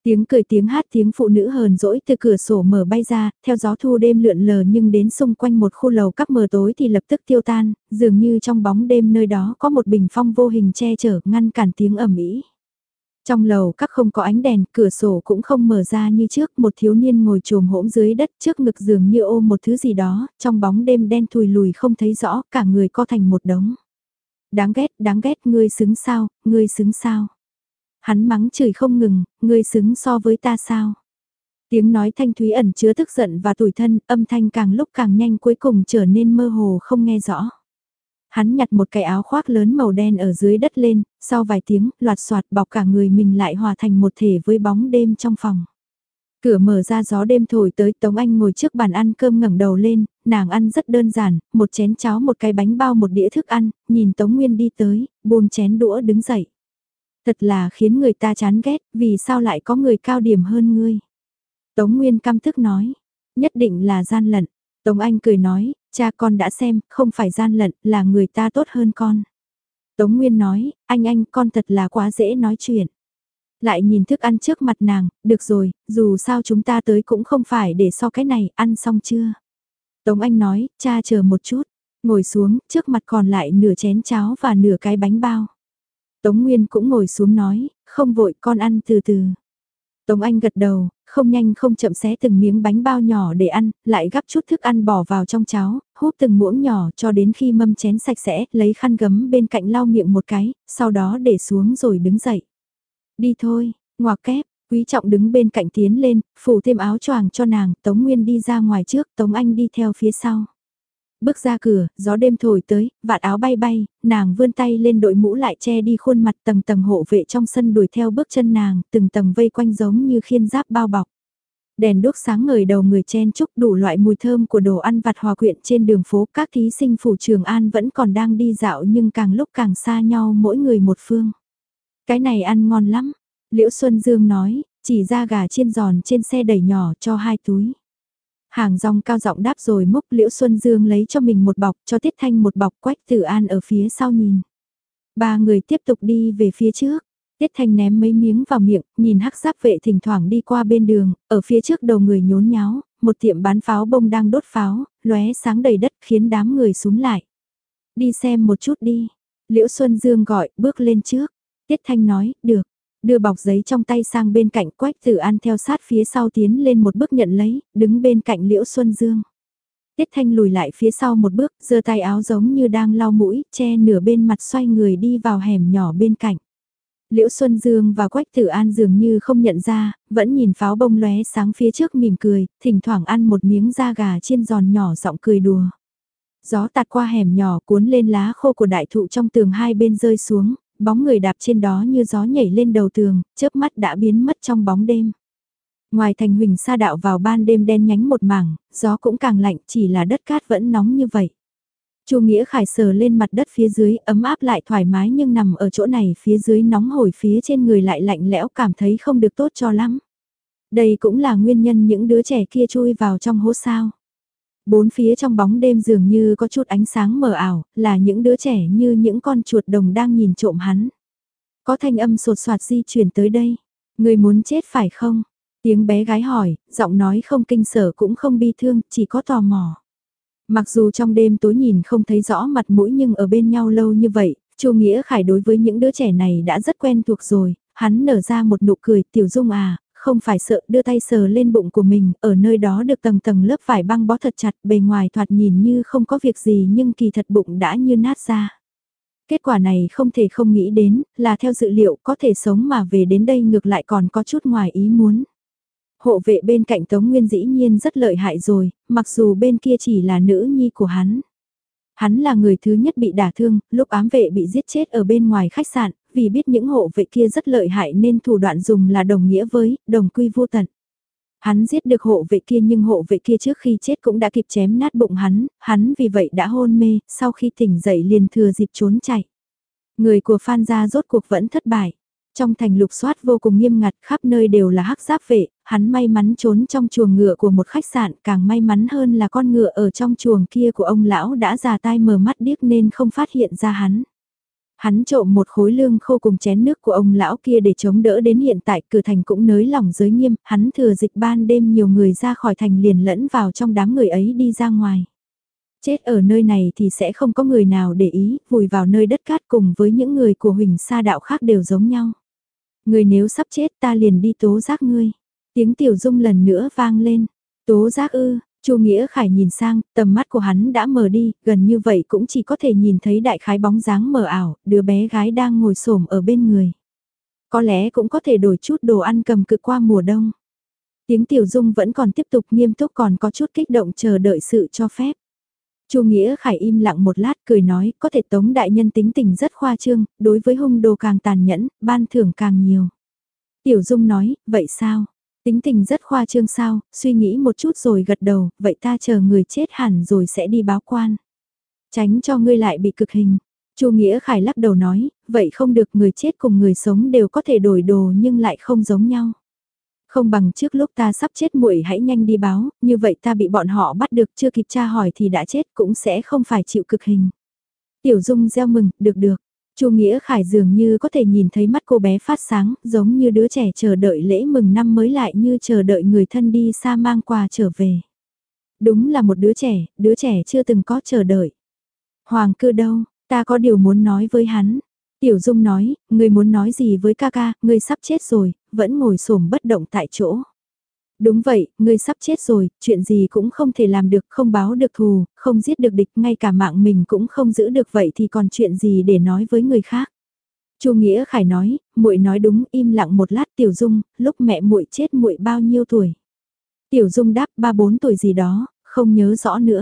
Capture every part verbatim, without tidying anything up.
Tiếng cười tiếng hát tiếng phụ nữ hờn dỗi từ cửa sổ mở bay ra, theo gió thu đêm lượn lờ nhưng đến xung quanh một khu lầu các mờ tối thì lập tức tiêu tan, dường như trong bóng đêm nơi đó có một bình phong vô hình che chở ngăn cản tiếng ầm ĩ. Trong lầu các không có ánh đèn, cửa sổ cũng không mở ra như trước, một thiếu niên ngồi trồm hỗn dưới đất trước ngực dường như ôm một thứ gì đó, trong bóng đêm đen thùi lùi không thấy rõ, cả người co thành một đống. Đáng ghét, đáng ghét, ngươi xứng sao, ngươi xứng sao. Hắn mắng chửi không ngừng, ngươi xứng so với ta sao. Tiếng nói thanh thúy ẩn chứa tức giận và tủi thân, âm thanh càng lúc càng nhanh cuối cùng trở nên mơ hồ không nghe rõ. Hắn nhặt một cái áo khoác lớn màu đen ở dưới đất lên, sau vài tiếng, loạt soạt bọc cả người mình lại hòa thành một thể với bóng đêm trong phòng. Cửa mở ra gió đêm thổi tới, Tống Anh ngồi trước bàn ăn cơm ngẩng đầu lên, nàng ăn rất đơn giản, một chén cháo một cái bánh bao một đĩa thức ăn, nhìn Tống Nguyên đi tới, buông chén đũa đứng dậy. Thật là khiến người ta chán ghét, vì sao lại có người cao điểm hơn ngươi. Tống Nguyên căm tức nói, nhất định là gian lận. Tống Anh cười nói, cha con đã xem, không phải gian lận, là người ta tốt hơn con. Tống Nguyên nói, anh anh, con thật là quá dễ nói chuyện. Lại nhìn thức ăn trước mặt nàng, được rồi, dù sao chúng ta tới cũng không phải để so cái này, ăn xong chưa? Tống Anh nói, cha chờ một chút, ngồi xuống, trước mặt còn lại nửa chén cháo và nửa cái bánh bao. Tống Nguyên cũng ngồi xuống nói, không vội con ăn từ từ. Tống Anh gật đầu, không nhanh không chậm xé từng miếng bánh bao nhỏ để ăn, lại gắp chút thức ăn bỏ vào trong cháo, húp từng muỗng nhỏ cho đến khi mâm chén sạch sẽ, lấy khăn gấm bên cạnh lau miệng một cái, sau đó để xuống rồi đứng dậy. Đi thôi, ngoặc kép, Quý Trọng đứng bên cạnh tiến lên, phủ thêm áo choàng cho nàng, Tống Nguyên đi ra ngoài trước, Tống Anh đi theo phía sau. Bước ra cửa, gió đêm thổi tới, vạt áo bay bay, nàng vươn tay lên đội mũ lại che đi khuôn mặt, tầng tầng hộ vệ trong sân đuổi theo bước chân nàng, từng tầng vây quanh giống như khiên giáp bao bọc. Đèn đuốc sáng ngời đầu người chen chúc, đủ loại mùi thơm của đồ ăn vặt hòa quyện trên đường phố, các thí sinh phủ Trường An vẫn còn đang đi dạo nhưng càng lúc càng xa nhau mỗi người một phương. Cái này ăn ngon lắm, Liễu Xuân Dương nói, chỉ ra gà chiên giòn trên xe đẩy nhỏ cho hai túi. Hàng rong cao giọng đáp rồi múc, Liễu Xuân Dương lấy cho mình một bọc, cho Tiết Thanh một bọc, Quách Tử An ở phía sau nhìn. Ba người tiếp tục đi về phía trước. Tiết Thanh ném mấy miếng vào miệng, nhìn hắc giáp vệ thỉnh thoảng đi qua bên đường, ở phía trước đầu người nhốn nháo, một tiệm bán pháo bông đang đốt pháo, lóe sáng đầy đất khiến đám người súng lại. Đi xem một chút đi. Liễu Xuân Dương gọi, bước lên trước. Tiết Thanh nói, được. Đưa bọc giấy trong tay sang bên cạnh, Quách Tử An theo sát phía sau tiến lên một bước nhận lấy, đứng bên cạnh Liễu Xuân Dương. Tiết Thanh lùi lại phía sau một bước, giơ tay áo giống như đang lau mũi, che nửa bên mặt xoay người đi vào hẻm nhỏ bên cạnh. Liễu Xuân Dương và Quách Tử An dường như không nhận ra, vẫn nhìn pháo bông lóe sáng phía trước mỉm cười, thỉnh thoảng ăn một miếng da gà chiên giòn nhỏ giọng cười đùa. Gió tạt qua hẻm nhỏ cuốn lên lá khô của đại thụ trong tường hai bên rơi xuống, bóng người đạp trên đó như gió nhảy lên đầu tường, chớp mắt đã biến mất trong bóng đêm. Ngoài thành Huỳnh Sa Đạo vào ban đêm đen nhánh một mảng, gió cũng càng lạnh, chỉ là đất cát vẫn nóng như vậy. Chu Nghĩa Khải sờ lên mặt đất phía dưới, ấm áp lại thoải mái, nhưng nằm ở chỗ này phía dưới nóng hổi, phía trên người lại lạnh lẽo, cảm thấy không được tốt cho lắm. Đây cũng là nguyên nhân những đứa trẻ kia chui vào trong hố sao. Bốn phía trong bóng đêm dường như có chút ánh sáng mờ ảo, là những đứa trẻ như những con chuột đồng đang nhìn trộm hắn. Có thanh âm sột soạt di chuyển tới đây. Người muốn chết phải không? Tiếng bé gái hỏi, giọng nói không kinh sở cũng không bi thương, chỉ có tò mò. Mặc dù trong đêm tối nhìn không thấy rõ mặt mũi nhưng ở bên nhau lâu như vậy, Chu Nghĩa Khải đối với những đứa trẻ này đã rất quen thuộc rồi, hắn nở ra một nụ cười, Tiểu Dung à, không phải sợ, đưa tay sờ lên bụng của mình, ở nơi đó được tầng tầng lớp vải băng bó thật chặt, bề ngoài thoạt nhìn như không có việc gì nhưng kỳ thật bụng đã như nát ra. Kết quả này không thể không nghĩ đến, là theo dự liệu có thể sống mà về đến đây ngược lại còn có chút ngoài ý muốn. Hộ vệ bên cạnh Tống Nguyên dĩ nhiên rất lợi hại rồi, mặc dù bên kia chỉ là nữ nhi của hắn. Hắn là người thứ nhất bị đả thương, lúc ám vệ bị giết chết ở bên ngoài khách sạn, vì biết những hộ vệ kia rất lợi hại nên thủ đoạn dùng là đồng nghĩa với, đồng quy vô tận. Hắn giết được hộ vệ kia nhưng hộ vệ kia trước khi chết cũng đã kịp chém nát bụng hắn, hắn vì vậy đã hôn mê, sau khi tỉnh dậy liền thừa dịp trốn chạy. Người của Phan gia rốt cuộc vẫn thất bại. Trong thành lục soát vô cùng nghiêm ngặt, khắp nơi đều là hắc giáp vệ, hắn may mắn trốn trong chuồng ngựa của một khách sạn, càng may mắn hơn là con ngựa ở trong chuồng kia của ông lão đã già tai mờ mắt điếc nên không phát hiện ra hắn. Hắn trộm một khối lương khô cùng chén nước của ông lão kia để chống đỡ đến hiện tại, cửa thành cũng nới lỏng giới nghiêm, hắn thừa dịch ban đêm nhiều người ra khỏi thành liền lẫn vào trong đám người ấy đi ra ngoài. Chết ở nơi này thì sẽ không có người nào để ý, vùi vào nơi đất cát cùng với những người của Huỳnh Sa đạo khác đều giống nhau. Người nếu sắp chết ta liền đi tố giác ngươi. Tiếng Tiểu Dung lần nữa vang lên. Tố giác ư? Chu Nghĩa Khải nhìn sang, tầm mắt của hắn đã mờ đi, gần như vậy cũng chỉ có thể nhìn thấy đại khái bóng dáng mờ ảo, đứa bé gái đang ngồi xổm ở bên người. Có lẽ cũng có thể đổi chút đồ ăn cầm cự qua mùa đông. Tiếng Tiểu Dung vẫn còn tiếp tục nghiêm túc, còn có chút kích động chờ đợi sự cho phép. Chu Nghĩa Khải im lặng một lát cười nói, có thể Tống đại nhân tính tình rất khoa trương, đối với hung đồ càng tàn nhẫn, ban thưởng càng nhiều. Tiểu Dung nói, vậy sao? Tính tình rất khoa trương sao, suy nghĩ một chút rồi gật đầu, vậy ta chờ người chết hẳn rồi sẽ đi báo quan. Tránh cho ngươi lại bị cực hình. Chu Nghĩa Khải lắc đầu nói, vậy không được, người chết cùng người sống đều có thể đổi đồ nhưng lại không giống nhau. Không bằng trước lúc ta sắp chết muội hãy nhanh đi báo, như vậy ta bị bọn họ bắt được chưa kịp tra hỏi thì đã chết cũng sẽ không phải chịu cực hình. Tiểu Dung reo mừng, được được. Chu Nghĩa Khải dường như có thể nhìn thấy mắt cô bé phát sáng, giống như đứa trẻ chờ đợi lễ mừng năm mới lại như chờ đợi người thân đi xa mang quà trở về. Đúng là một đứa trẻ, đứa trẻ chưa từng có chờ đợi. Hoàng cư đâu, ta có điều muốn nói với hắn. Tiểu Dung nói, ngươi muốn nói gì với ca ca, ngươi sắp chết rồi, vẫn ngồi xổm bất động tại chỗ. Đúng vậy, ngươi sắp chết rồi, chuyện gì cũng không thể làm được, không báo được thù, không giết được địch, ngay cả mạng mình cũng không giữ được, vậy thì còn chuyện gì để nói với người khác. Chu Nghĩa Khải nói, muội nói đúng, im lặng một lát. Tiểu Dung, lúc mẹ muội chết muội bao nhiêu tuổi? Tiểu Dung đáp ba bốn tuổi gì đó, không nhớ rõ nữa.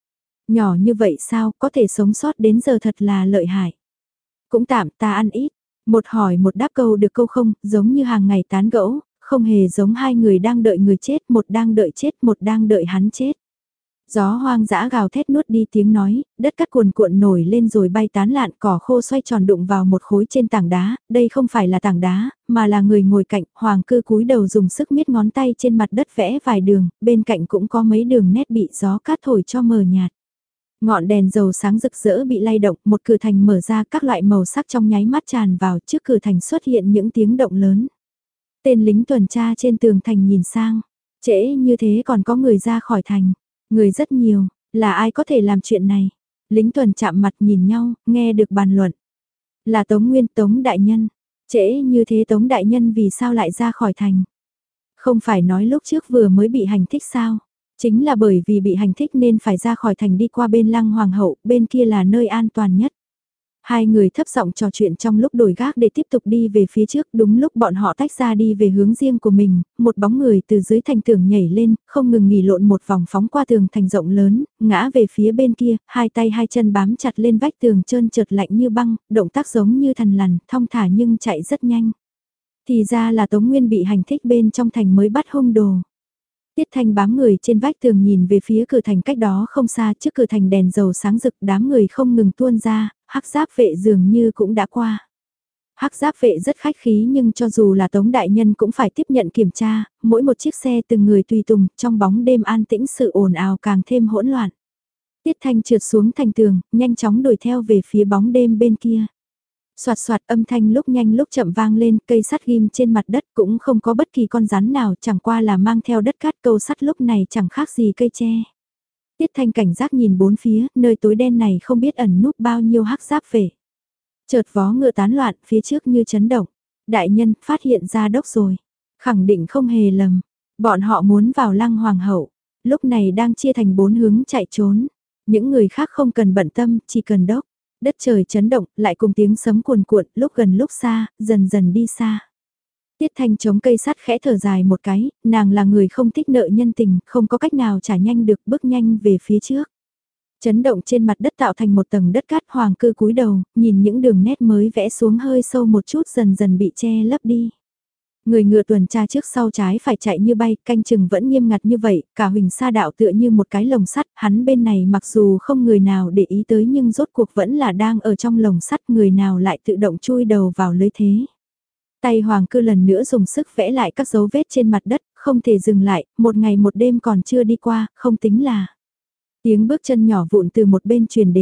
Nhỏ như vậy sao, có thể sống sót đến giờ thật là lợi hại. Cũng tạm, ta ăn ít. Một hỏi một đáp câu được câu không, giống như hàng ngày tán gẫu, không hề giống hai người đang đợi người chết, một đang đợi chết, một đang đợi hắn chết. Gió hoang dã gào thét nuốt đi tiếng nói, đất cát cuồn cuộn nổi lên rồi bay tán lạn, cỏ khô xoay tròn đụng vào một khối trên tảng đá, đây không phải là tảng đá, mà là người ngồi cạnh. Hoàng cư cúi đầu dùng sức miết ngón tay trên mặt đất vẽ vài đường, bên cạnh cũng có mấy đường nét bị gió cát thổi cho mờ nhạt. Ngọn đèn dầu sáng rực rỡ bị lay động, một cửa thành mở ra, các loại màu sắc trong nháy mắt tràn vào, trước cửa thành xuất hiện những tiếng động lớn. Tên lính tuần tra trên tường thành nhìn sang, trễ như thế còn có người ra khỏi thành, người rất nhiều, là ai có thể làm chuyện này? Lính tuần chạm mặt nhìn nhau, nghe được bàn luận. Là Tống Nguyên, Tống đại nhân. Trễ như thế Tống đại nhân vì sao lại ra khỏi thành? Không phải nói lúc trước vừa mới bị hành thích sao? Chính là bởi vì bị hành thích nên phải ra khỏi thành đi qua bên Lăng Hoàng hậu, bên kia là nơi an toàn nhất. Hai người thấp giọng trò chuyện trong lúc đổi gác để tiếp tục đi về phía trước, đúng lúc bọn họ tách ra đi về hướng riêng của mình, một bóng người từ dưới thành tường nhảy lên, không ngừng nghỉ lộn một vòng phóng qua tường thành rộng lớn, ngã về phía bên kia, hai tay hai chân bám chặt lên vách tường trơn trượt lạnh như băng, động tác giống như thần lằn, thong thả nhưng chạy rất nhanh. Thì ra là Tống Nguyên bị hành thích bên trong thành mới bắt hung đồ. Tiết Thanh bám người trên vách tường nhìn về phía cửa thành cách đó không xa, trước cửa thành đèn dầu sáng rực, đám người không ngừng tuôn ra, hắc giáp vệ dường như cũng đã qua. Hắc giáp vệ rất khách khí nhưng cho dù là Tống đại nhân cũng phải tiếp nhận kiểm tra, mỗi một chiếc xe từng người tùy tùng, trong bóng đêm an tĩnh sự ồn ào càng thêm hỗn loạn. Tiết Thanh trượt xuống thành tường, nhanh chóng đuổi theo về phía bóng đêm bên kia. Soạt soạt âm thanh lúc nhanh lúc chậm vang lên, cây sắt ghim trên mặt đất cũng không có bất kỳ con rắn nào, chẳng qua là mang theo đất cát, câu sắt lúc này chẳng khác gì cây tre. Tiết Thanh cảnh giác nhìn bốn phía, nơi tối đen này không biết ẩn núp bao nhiêu hắc giáp vệ. Chợt vó ngựa tán loạn, phía trước như chấn động. Đại nhân, phát hiện ra đốc rồi. Khẳng định không hề lầm. Bọn họ muốn vào Lăng Hoàng hậu. Lúc này đang chia thành bốn hướng chạy trốn. Những người khác không cần bận tâm, chỉ cần đốc. Đất trời chấn động, lại cùng tiếng sấm cuồn cuộn, lúc gần lúc xa, dần dần đi xa. Tiết Thanh chống cây sắt khẽ thở dài một cái, nàng là người không thích nợ nhân tình, không có cách nào trả nhanh được, bước nhanh về phía trước. Chấn động trên mặt đất tạo thành một tầng đất cát. Hoàng cư cúi đầu, nhìn những đường nét mới vẽ xuống hơi sâu một chút dần dần bị che lấp đi. Người ngựa tuần tra trước sau trái phải chạy như bay, canh chừng vẫn nghiêm ngặt như vậy, cả Huỳnh Sa đạo tựa như một cái lồng sắt, hắn bên này mặc dù không người nào để ý tới nhưng rốt cuộc vẫn là đang ở trong lồng sắt, người nào lại tự động chui đầu vào lưới thế. Tay Hoàng cư lần nữa dùng sức vẽ lại các dấu vết trên mặt đất, không thể dừng lại, một ngày một đêm còn chưa đi qua, không tính là. Tiếng bước chân nhỏ vụn từ một bên truyền đến,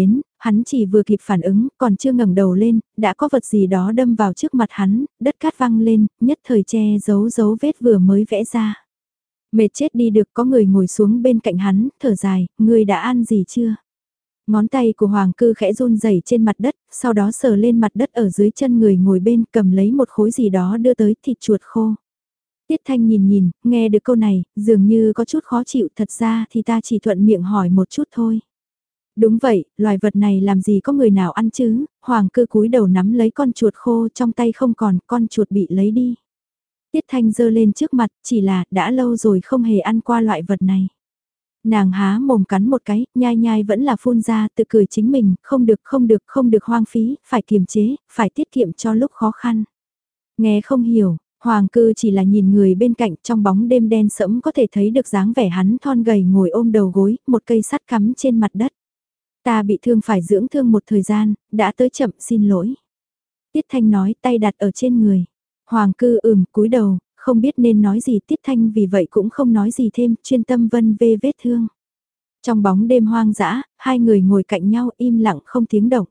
Hắn chỉ vừa kịp phản ứng, còn chưa ngẩng đầu lên, đã có vật gì đó đâm vào trước mặt hắn, đất cát văng lên, nhất thời che giấu dấu vết vừa mới vẽ ra. Mệt chết đi được, có người ngồi xuống bên cạnh hắn, thở dài, ngươi đã ăn gì chưa? Ngón tay của Hoàng Cư khẽ run rẩy trên mặt đất, sau đó sờ lên mặt đất ở dưới chân người ngồi bên, cầm lấy một khối gì đó đưa tới, thịt chuột khô. Tiết Thanh nhìn nhìn, nghe được câu này, dường như có chút khó chịu, thật ra thì ta chỉ thuận miệng hỏi một chút thôi. Đúng vậy, loài vật này làm gì có người nào ăn chứ? Hoàng Cư cúi đầu nắm lấy con chuột khô, trong tay không còn, con chuột bị lấy đi. Tiết Thanh giơ lên trước mặt, chỉ là đã lâu rồi không hề ăn qua loại vật này. Nàng há mồm cắn một cái, nhai nhai vẫn là phun ra, tự cười chính mình, không được không được không được hoang phí, phải kiềm chế, phải tiết kiệm cho lúc khó khăn. Nghe không hiểu, Hoàng Cư chỉ là nhìn người bên cạnh, trong bóng đêm đen sẫm có thể thấy được dáng vẻ hắn thon gầy ngồi ôm đầu gối, một cây sắt cắm trên mặt đất. Ta bị thương phải dưỡng thương một thời gian, đã tới chậm, xin lỗi. Tiết Thanh nói, tay đặt ở trên người. Hoàng Cư ừm cúi đầu, không biết nên nói gì. Tiết Thanh vì vậy cũng không nói gì thêm, chuyên tâm vân vê vết thương. Trong bóng đêm hoang dã, hai người ngồi cạnh nhau im lặng không tiếng động.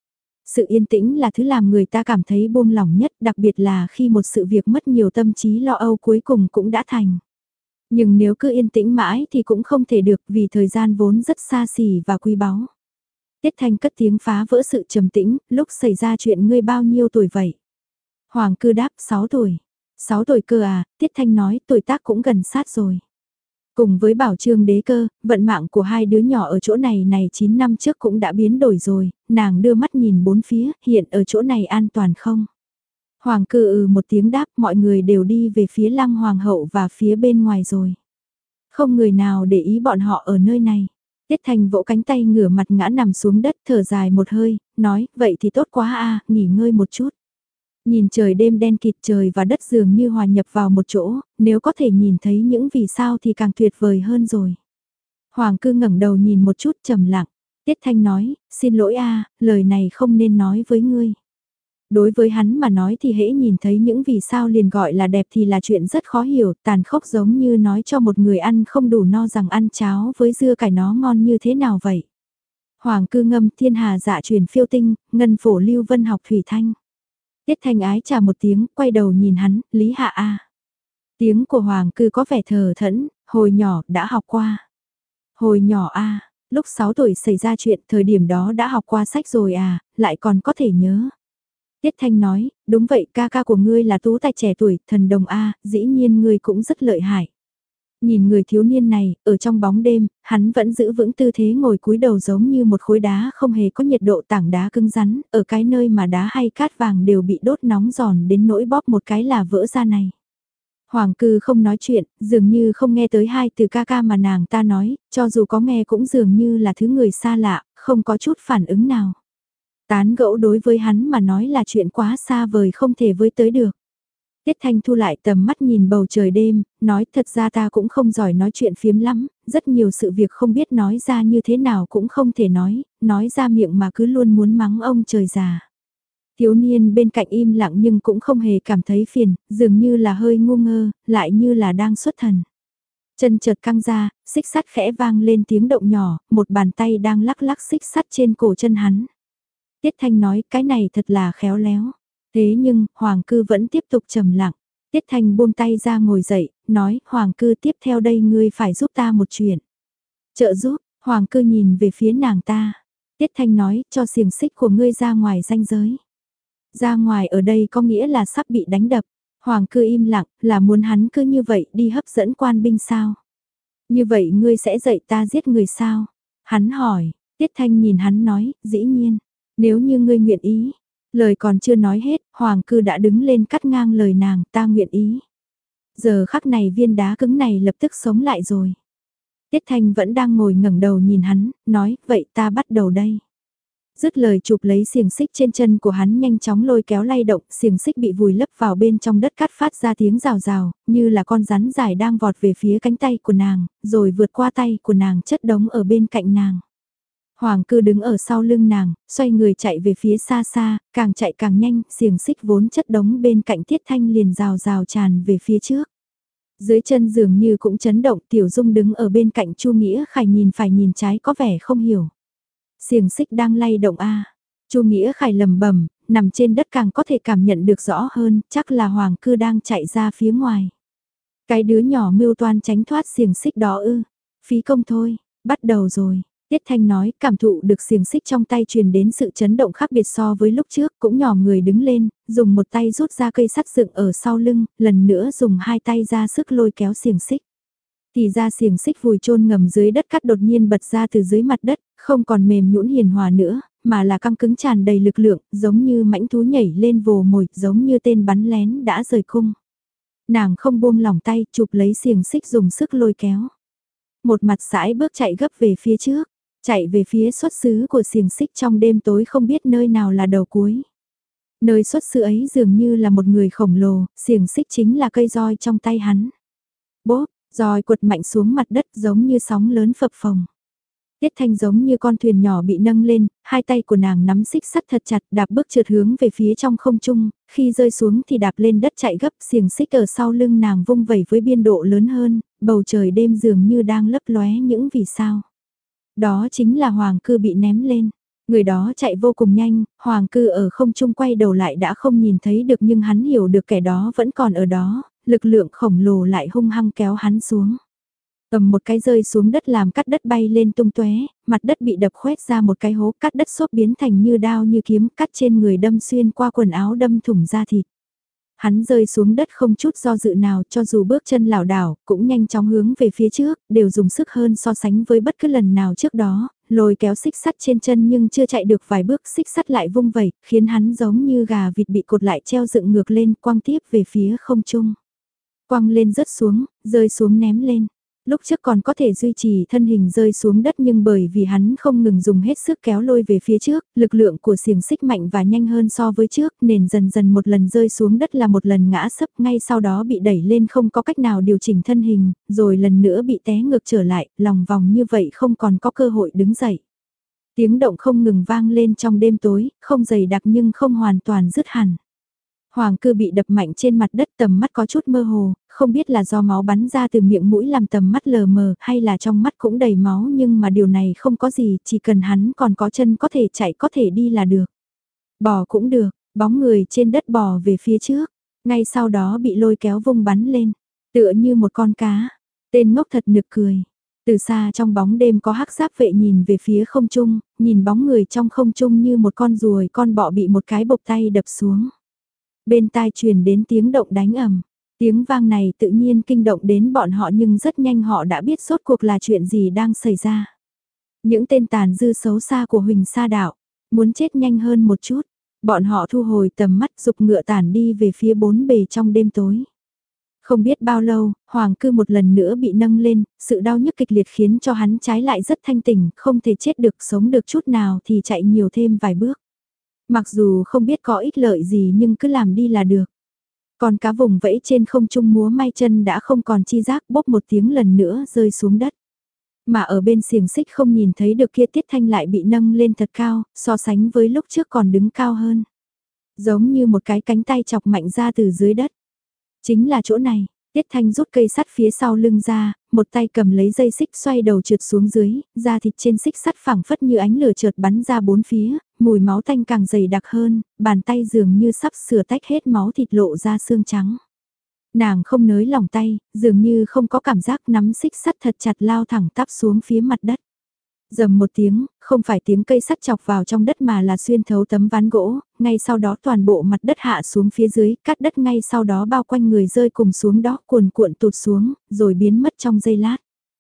Sự yên tĩnh là thứ làm người ta cảm thấy buông lỏng nhất, đặc biệt là khi một sự việc mất nhiều tâm trí lo âu cuối cùng cũng đã thành. Nhưng nếu cứ yên tĩnh mãi thì cũng không thể được, vì thời gian vốn rất xa xỉ và quý báu. Tiết Thanh cất tiếng phá vỡ sự trầm tĩnh, lúc xảy ra chuyện ngươi bao nhiêu tuổi vậy? Hoàng Cư đáp, sáu tuổi. sáu tuổi cơ à, Tiết Thanh nói, tuổi tác cũng gần sát rồi. Cùng với Bảo Trương Đế Cơ, vận mạng của hai đứa nhỏ ở chỗ này này chín năm trước cũng đã biến đổi rồi, nàng đưa mắt nhìn bốn phía, hiện ở chỗ này an toàn không? Hoàng Cư ừ một tiếng đáp, mọi người đều đi về phía Lăng Hoàng hậu và phía bên ngoài rồi. Không người nào để ý bọn họ ở nơi này. Tiết Thanh vỗ cánh tay ngửa mặt ngã nằm xuống đất, thở dài một hơi, nói, vậy thì tốt quá a, nghỉ ngơi một chút. Nhìn trời đêm đen kịt, trời và đất dường như hòa nhập vào một chỗ, nếu có thể nhìn thấy những vì sao thì càng tuyệt vời hơn rồi. Hoàng Cư ngẩng đầu nhìn một chút trầm lặng. Tiết Thanh nói, xin lỗi a, lời này không nên nói với ngươi. Đối với hắn mà nói thì hễ nhìn thấy những vì sao liền gọi là đẹp thì là chuyện rất khó hiểu, tàn khốc giống như nói cho một người ăn không đủ no rằng ăn cháo với dưa cải nó ngon như thế nào vậy. Hoàng Cư ngâm, thiên hà dạ truyền phiêu tinh, ngân phổ lưu vân học thủy thanh. Tiết Thanh ái chà một tiếng, quay đầu nhìn hắn, Lý Hạ a. Tiếng của Hoàng Cư có vẻ thờ thẫn, hồi nhỏ đã học qua. Hồi nhỏ a, lúc sáu tuổi xảy ra chuyện, thời điểm đó đã học qua sách rồi à, lại còn có thể nhớ. Tiết Thanh nói, đúng vậy, ca ca của ngươi là tú tài trẻ tuổi, thần đồng a, dĩ nhiên ngươi cũng rất lợi hại. Nhìn người thiếu niên này, ở trong bóng đêm, hắn vẫn giữ vững tư thế ngồi cúi đầu giống như một khối đá không hề có nhiệt độ, tảng đá cứng rắn, ở cái nơi mà đá hay cát vàng đều bị đốt nóng giòn đến nỗi bóp một cái là vỡ ra này. Hoàng Cư không nói chuyện, dường như không nghe tới hai từ ca ca mà nàng ta nói, cho dù có nghe cũng dường như là thứ người xa lạ, không có chút phản ứng nào. Tán gẫu đối với hắn mà nói là chuyện quá xa vời không thể với tới được. Tiết Thanh thu lại tầm mắt nhìn bầu trời đêm, nói thật ra ta cũng không giỏi nói chuyện phiếm lắm, rất nhiều sự việc không biết nói ra như thế nào cũng không thể nói, nói ra miệng mà cứ luôn muốn mắng ông trời già. Thiếu niên bên cạnh im lặng nhưng cũng không hề cảm thấy phiền, dường như là hơi ngu ngơ, lại như là đang xuất thần. Chân chợt căng ra, xích sắt khẽ vang lên tiếng động nhỏ, một bàn tay đang lắc lắc xích sắt trên cổ chân hắn. Tiết Thanh nói cái này thật là khéo léo. Thế nhưng, Hoàng Cư vẫn tiếp tục trầm lặng. Tiết Thanh buông tay ra ngồi dậy, nói, Hoàng Cư tiếp theo đây ngươi phải giúp ta một chuyện. Trợ giúp, Hoàng Cư nhìn về phía nàng ta. Tiết Thanh nói, cho xiềng xích của ngươi ra ngoài ranh giới. Ra ngoài ở đây có nghĩa là sắp bị đánh đập. Hoàng Cư im lặng, là muốn hắn cứ như vậy đi hấp dẫn quan binh sao? Như vậy ngươi sẽ dạy ta giết người sao? Hắn hỏi, Tiết Thanh nhìn hắn nói, dĩ nhiên, nếu như ngươi nguyện ý. Lời còn chưa nói hết, Hoàng Cư đã đứng lên cắt ngang lời nàng, ta nguyện ý. Giờ khắc này viên đá cứng này lập tức sống lại rồi. Tiết Thanh vẫn đang ngồi ngẩng đầu nhìn hắn, nói, vậy ta bắt đầu đây. Dứt lời chụp lấy xiềng xích trên chân của hắn nhanh chóng lôi kéo lay động, xiềng xích bị vùi lấp vào bên trong đất cát phát ra tiếng rào rào, như là con rắn dài đang vọt về phía cánh tay của nàng, rồi vượt qua tay của nàng chất đống ở bên cạnh nàng. Hoàng Cư đứng ở sau lưng nàng, xoay người chạy về phía xa xa, càng chạy càng nhanh, xiềng xích vốn chất đống bên cạnh Tiết Thanh liền rào rào tràn về phía trước. Dưới chân dường như cũng chấn động, Tiểu Dung đứng ở bên cạnh Chu Nghĩa Khải nhìn phải nhìn trái có vẻ không hiểu. xiềng xích đang lay động a. Chu Nghĩa Khải lầm bẩm, nằm trên đất càng có thể cảm nhận được rõ hơn, chắc là Hoàng Cư đang chạy ra phía ngoài. Cái đứa nhỏ mưu toan tránh thoát xiềng xích đó ư, phí công thôi, bắt đầu rồi. Tiết Thanh nói, cảm thụ được xiềng xích trong tay truyền đến sự chấn động khác biệt so với lúc trước, cũng nhòm người đứng lên, dùng một tay rút ra cây sắt dựng ở sau lưng, lần nữa dùng hai tay ra sức lôi kéo xiềng xích. Thì ra xiềng xích vùi chôn ngầm dưới đất cắt đột nhiên bật ra từ dưới mặt đất, không còn mềm nhũn hiền hòa nữa, mà là căng cứng tràn đầy lực lượng, giống như mãnh thú nhảy lên vồ mồi, giống như tên bắn lén đã rời cung. Nàng không buông lỏng tay, chụp lấy xiềng xích dùng sức lôi kéo. Một mặt sải bước chạy gấp về phía trước, chạy về phía xuất xứ của xiềng xích trong đêm tối không biết nơi nào là đầu cuối. Nơi xuất xứ ấy dường như là một người khổng lồ, xiềng xích chính là cây roi trong tay hắn. Bốp, roi quật mạnh xuống mặt đất giống như sóng lớn phập phồng. Tiết Thanh giống như con thuyền nhỏ bị nâng lên, hai tay của nàng nắm xích sắt thật chặt đạp bước trượt hướng về phía trong không trung, khi rơi xuống thì đạp lên đất chạy gấp xiềng xích ở sau lưng nàng vung vẩy với biên độ lớn hơn, bầu trời đêm dường như đang lấp lóe những vì sao. Đó chính là Hoàng Cư bị ném lên. Người đó chạy vô cùng nhanh, Hoàng Cư ở không trung quay đầu lại đã không nhìn thấy được nhưng hắn hiểu được kẻ đó vẫn còn ở đó, lực lượng khổng lồ lại hung hăng kéo hắn xuống. Ầm một cái rơi xuống đất làm cắt đất bay lên tung tóe, mặt đất bị đập khoét ra một cái hố, cắt đất xốp biến thành như đao như kiếm, cắt trên người đâm xuyên qua quần áo đâm thủng da thịt. Hắn rơi xuống đất không chút do dự nào, cho dù bước chân lảo đảo, cũng nhanh chóng hướng về phía trước, đều dùng sức hơn so sánh với bất cứ lần nào trước đó, lôi kéo xích sắt trên chân nhưng chưa chạy được vài bước xích sắt lại vung vẩy, khiến hắn giống như gà vịt bị cột lại treo dựng ngược lên, quăng tiếp về phía không trung. Quăng lên rớt xuống, rơi xuống ném lên. Lúc trước còn có thể duy trì thân hình rơi xuống đất nhưng bởi vì hắn không ngừng dùng hết sức kéo lôi về phía trước, lực lượng của xiềng xích mạnh và nhanh hơn so với trước nên dần dần một lần rơi xuống đất là một lần ngã sấp ngay sau đó bị đẩy lên không có cách nào điều chỉnh thân hình, rồi lần nữa bị té ngược trở lại, lòng vòng như vậy không còn có cơ hội đứng dậy. Tiếng động không ngừng vang lên trong đêm tối, không dày đặc nhưng không hoàn toàn dứt hẳn. Hoàng Cư bị đập mạnh trên mặt đất tầm mắt có chút mơ hồ, không biết là do máu bắn ra từ miệng mũi làm tầm mắt lờ mờ hay là trong mắt cũng đầy máu nhưng mà điều này không có gì, chỉ cần hắn còn có chân có thể chạy có thể đi là được. Bò cũng được, bóng người trên đất bò về phía trước, ngay sau đó bị lôi kéo vung bắn lên, tựa như một con cá, tên ngốc thật nực cười. Từ xa trong bóng đêm có hắc giáp vệ nhìn về phía không trung, nhìn bóng người trong không trung như một con ruồi con bọ bị một cái bộc tay đập xuống. Bên tai truyền đến tiếng động đánh ầm, tiếng vang này tự nhiên kinh động đến bọn họ nhưng rất nhanh họ đã biết rốt cuộc là chuyện gì đang xảy ra. Những tên tàn dư xấu xa của Huỳnh Sa Đạo, muốn chết nhanh hơn một chút, bọn họ thu hồi tầm mắt dục ngựa tản đi về phía bốn bề trong đêm tối. Không biết bao lâu, Hoàng Cư một lần nữa bị nâng lên, sự đau nhức kịch liệt khiến cho hắn trái lại rất thanh tỉnh, không thể chết được sống được chút nào thì chạy nhiều thêm vài bước. Mặc dù không biết có ích lợi gì nhưng cứ làm đi là được. Còn cá vùng vẫy trên không trung múa may chân đã không còn chi giác bốp một tiếng lần nữa rơi xuống đất. Mà ở bên xiềng xích không nhìn thấy được kia Tiết Thanh lại bị nâng lên thật cao, so sánh với lúc trước còn đứng cao hơn. Giống như một cái cánh tay chọc mạnh ra từ dưới đất. Chính là chỗ này. Tiết Thanh rút cây sắt phía sau lưng ra, một tay cầm lấy dây xích xoay đầu trượt xuống dưới, da thịt trên xích sắt phẳng phất như ánh lửa chợt bắn ra bốn phía, mùi máu tanh càng dày đặc hơn, bàn tay dường như sắp sửa tách hết máu thịt lộ ra xương trắng. Nàng không nới lỏng tay, dường như không có cảm giác nắm xích sắt thật chặt lao thẳng tắp xuống phía mặt đất. Dầm một tiếng, không phải tiếng cây sắt chọc vào trong đất mà là xuyên thấu tấm ván gỗ, ngay sau đó toàn bộ mặt đất hạ xuống phía dưới, cắt đất ngay sau đó bao quanh người rơi cùng xuống đó cuồn cuộn tụt xuống, rồi biến mất trong giây lát.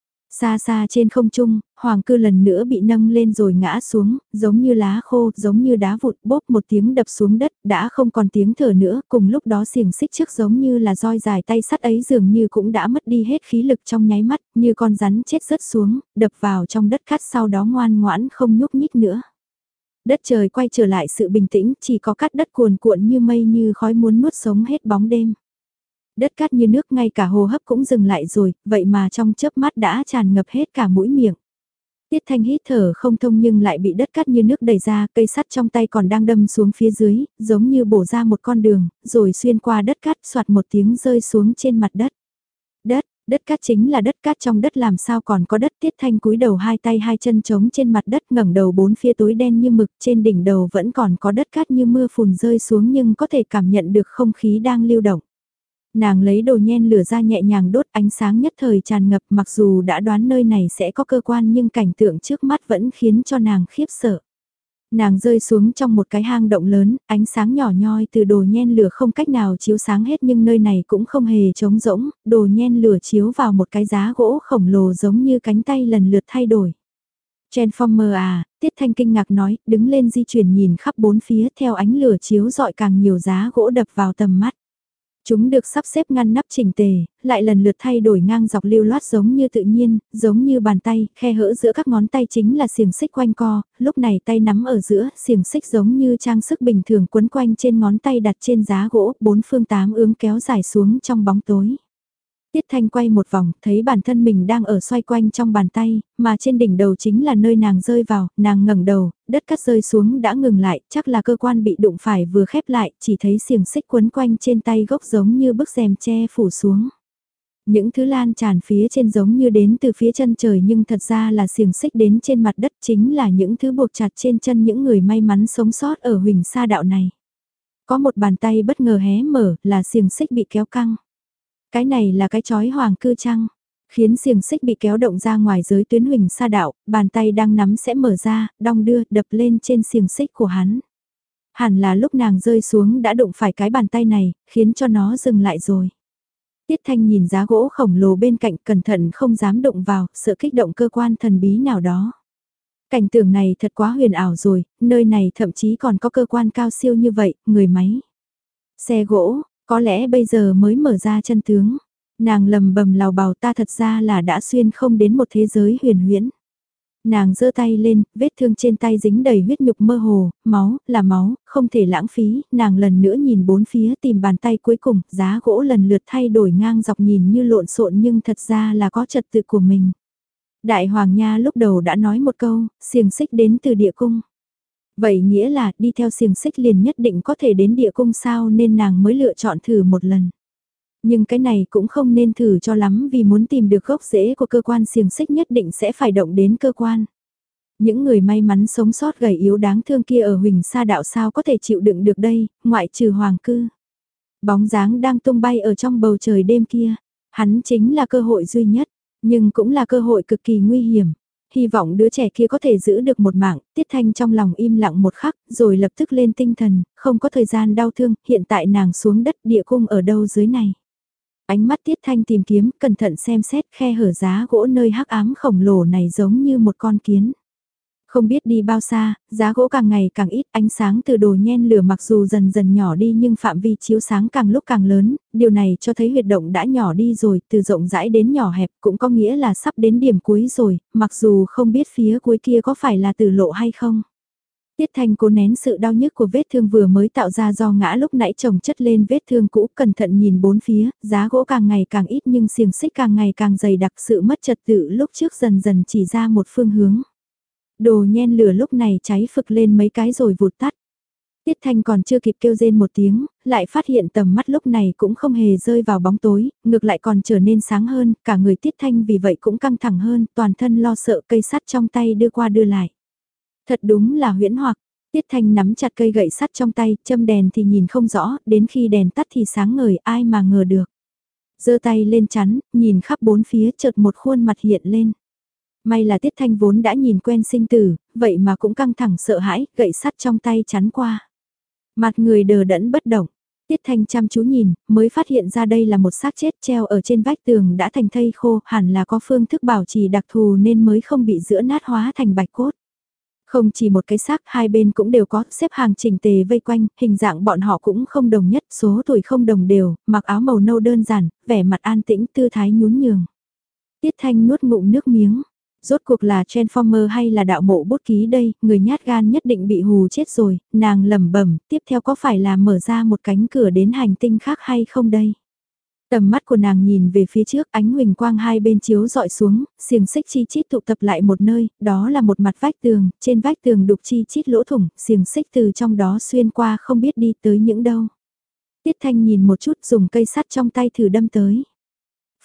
Xa xa trên không trung, Hoàng Cư lần nữa bị nâng lên rồi ngã xuống, giống như lá khô, giống như đá vụn, bốp một tiếng đập xuống đất, đã không còn tiếng thở nữa, cùng lúc đó xiềng xích trước giống như là roi dài tay sắt ấy dường như cũng đã mất đi hết khí lực trong nháy mắt, như con rắn chết rớt xuống, đập vào trong đất cát sau đó ngoan ngoãn không nhúc nhích nữa. Đất trời quay trở lại sự bình tĩnh, chỉ có cát đất cuồn cuộn như mây như khói muốn nuốt sống hết bóng đêm. Đất cát như nước ngay cả hô hấp cũng dừng lại rồi, vậy mà trong chớp mắt đã tràn ngập hết cả mũi miệng. Tiết Thanh hít thở không thông nhưng lại bị đất cát như nước đẩy ra, cây sắt trong tay còn đang đâm xuống phía dưới, giống như bổ ra một con đường, rồi xuyên qua đất cát xoạt một tiếng rơi xuống trên mặt đất. Đất, Đất cát chính là đất cát, trong đất làm sao còn có đất. Tiết Thanh cúi đầu hai tay hai chân trống trên mặt đất, ngẩng đầu bốn phía tối đen như mực, trên đỉnh đầu vẫn còn có đất cát như mưa phùn rơi xuống nhưng có thể cảm nhận được không khí đang lưu động. Nàng lấy đồ nhen lửa ra nhẹ nhàng đốt, ánh sáng nhất thời tràn ngập, mặc dù đã đoán nơi này sẽ có cơ quan nhưng cảnh tượng trước mắt vẫn khiến cho nàng khiếp sợ. Nàng rơi xuống trong một cái hang động lớn, ánh sáng nhỏ nhoi từ đồ nhen lửa không cách nào chiếu sáng hết nhưng nơi này cũng không hề trống rỗng, đồ nhen lửa chiếu vào một cái giá gỗ khổng lồ giống như cánh tay lần lượt thay đổi. Transformer à, Tiết Thanh kinh ngạc nói, đứng lên di chuyển nhìn khắp bốn phía theo ánh lửa chiếu dọi càng nhiều giá gỗ đập vào tầm mắt. Chúng được sắp xếp ngăn nắp chỉnh tề, lại lần lượt thay đổi ngang dọc lưu loát giống như tự nhiên, giống như bàn tay, khe hở giữa các ngón tay chính là xiềng xích quanh co, lúc này tay nắm ở giữa, xiềng xích giống như trang sức bình thường quấn quanh trên ngón tay đặt trên giá gỗ, bốn phương tám hướng kéo dài xuống trong bóng tối. Tiết Thanh quay một vòng, thấy bản thân mình đang ở xoay quanh trong bàn tay, mà trên đỉnh đầu chính là nơi nàng rơi vào, nàng ngẩng đầu, đất cát rơi xuống đã ngừng lại, chắc là cơ quan bị đụng phải vừa khép lại, chỉ thấy xiềng xích quấn quanh trên tay gốc giống như bức rèm che phủ xuống. Những thứ lan tràn phía trên giống như đến từ phía chân trời nhưng thật ra là xiềng xích đến trên mặt đất, chính là những thứ buộc chặt trên chân những người may mắn sống sót ở Huỳnh Sa đạo này. Có một bàn tay bất ngờ hé mở, là xiềng xích bị kéo căng. Cái này là cái chói hoàng cư trăng, khiến xiềng xích bị kéo động ra ngoài giới tuyến Huỳnh Sa đạo, bàn tay đang nắm sẽ mở ra, đong đưa, đập lên trên xiềng xích của hắn. Hẳn là lúc nàng rơi xuống đã đụng phải cái bàn tay này, khiến cho nó dừng lại rồi. Tiết Thanh nhìn giá gỗ khổng lồ bên cạnh, cẩn thận không dám đụng vào, sợ kích động cơ quan thần bí nào đó. Cảnh tượng này thật quá huyền ảo rồi, nơi này thậm chí còn có cơ quan cao siêu như vậy, người máy. Xe gỗ, có lẽ bây giờ mới mở ra chân tướng. Nàng lầm bầm lào bào, ta thật ra là đã xuyên không đến một thế giới huyền huyễn. Nàng giơ tay lên, vết thương trên tay dính đầy huyết nhục mơ hồ, máu, là máu, không thể lãng phí, nàng lần nữa nhìn bốn phía tìm bàn tay cuối cùng, giá gỗ lần lượt thay đổi ngang dọc nhìn như lộn xộn nhưng thật ra là có trật tự của mình. Đại Hoàng Nha lúc đầu đã nói một câu, xiềng xích đến từ địa cung. Vậy nghĩa là đi theo xiềng xích liền nhất định có thể đến địa cung sao, nên nàng mới lựa chọn thử một lần. Nhưng cái này cũng không nên thử cho lắm vì muốn tìm được gốc rễ của cơ quan xiềng xích nhất định sẽ phải động đến cơ quan. Những người may mắn sống sót gầy yếu đáng thương kia ở Huỳnh Sa đạo sao có thể chịu đựng được đây, ngoại trừ Hoàng Cư. Bóng dáng đang tung bay ở trong bầu trời đêm kia, hắn chính là cơ hội duy nhất, nhưng cũng là cơ hội cực kỳ nguy hiểm. Hy vọng đứa trẻ kia có thể giữ được một mạng, Tiết Thanh trong lòng im lặng một khắc, rồi lập tức lên tinh thần, không có thời gian đau thương, hiện tại nàng xuống đất, địa cung ở đâu dưới này. Ánh mắt Tiết Thanh tìm kiếm, cẩn thận xem xét khe hở giá gỗ nơi hắc ám khổng lồ này giống như một con kiến. Không biết đi bao xa, giá gỗ càng ngày càng ít, ánh sáng từ đồ nhen lửa mặc dù dần dần nhỏ đi nhưng phạm vi chiếu sáng càng lúc càng lớn, điều này cho thấy huyệt động đã nhỏ đi rồi, từ rộng rãi đến nhỏ hẹp cũng có nghĩa là sắp đến điểm cuối rồi, mặc dù không biết phía cuối kia có phải là tử lộ hay không. Tiết Thanh cố nén sự đau nhức của vết thương vừa mới tạo ra do ngã lúc nãy chồng chất lên vết thương cũ, cẩn thận nhìn bốn phía, giá gỗ càng ngày càng ít nhưng xiềng xích càng ngày càng dày đặc, sự mất trật tự lúc trước dần dần chỉ ra một phương hướng. Đồ nhen lửa lúc này cháy phực lên mấy cái rồi vụt tắt. Tiết Thanh còn chưa kịp kêu rên một tiếng, lại phát hiện tầm mắt lúc này cũng không hề rơi vào bóng tối, ngược lại còn trở nên sáng hơn, cả người Tiết Thanh vì vậy cũng căng thẳng hơn, toàn thân lo sợ, cây sắt trong tay đưa qua đưa lại. Thật đúng là huyễn hoặc, Tiết Thanh nắm chặt cây gậy sắt trong tay, châm đèn thì nhìn không rõ, đến khi đèn tắt thì sáng ngời, ai mà ngờ được. Giơ tay lên chắn, nhìn khắp bốn phía, chợt một khuôn mặt hiện lên. May là Tiết Thanh vốn đã nhìn quen sinh tử, vậy mà cũng căng thẳng sợ hãi, gậy sắt trong tay chắn qua. Mặt người đờ đẫn bất động, Tiết Thanh chăm chú nhìn, mới phát hiện ra đây là một xác chết treo ở trên vách tường đã thành thây khô, hẳn là có phương thức bảo trì đặc thù nên mới không bị giữa nát hóa thành bạch cốt. Không chỉ một cái xác, hai bên cũng đều có, xếp hàng chỉnh tề vây quanh, hình dạng bọn họ cũng không đồng nhất, số tuổi không đồng đều, mặc áo màu nâu đơn giản, vẻ mặt an tĩnh, tư thái nhún nhường. Tiết Thanh nuốt ngụm nước miếng. Rốt cuộc là Transformer hay là đạo mộ bút ký đây, người nhát gan nhất định bị hù chết rồi, nàng lẩm bẩm, tiếp theo có phải là mở ra một cánh cửa đến hành tinh khác hay không đây? Tầm mắt của nàng nhìn về phía trước, ánh huỳnh quang hai bên chiếu dọi xuống, xiềng xích chi chít tụ tập lại một nơi, đó là một mặt vách tường, trên vách tường đục chi chít lỗ thủng, xiềng xích từ trong đó xuyên qua không biết đi tới những đâu. Tiết Thanh nhìn một chút dùng cây sắt trong tay thử đâm tới.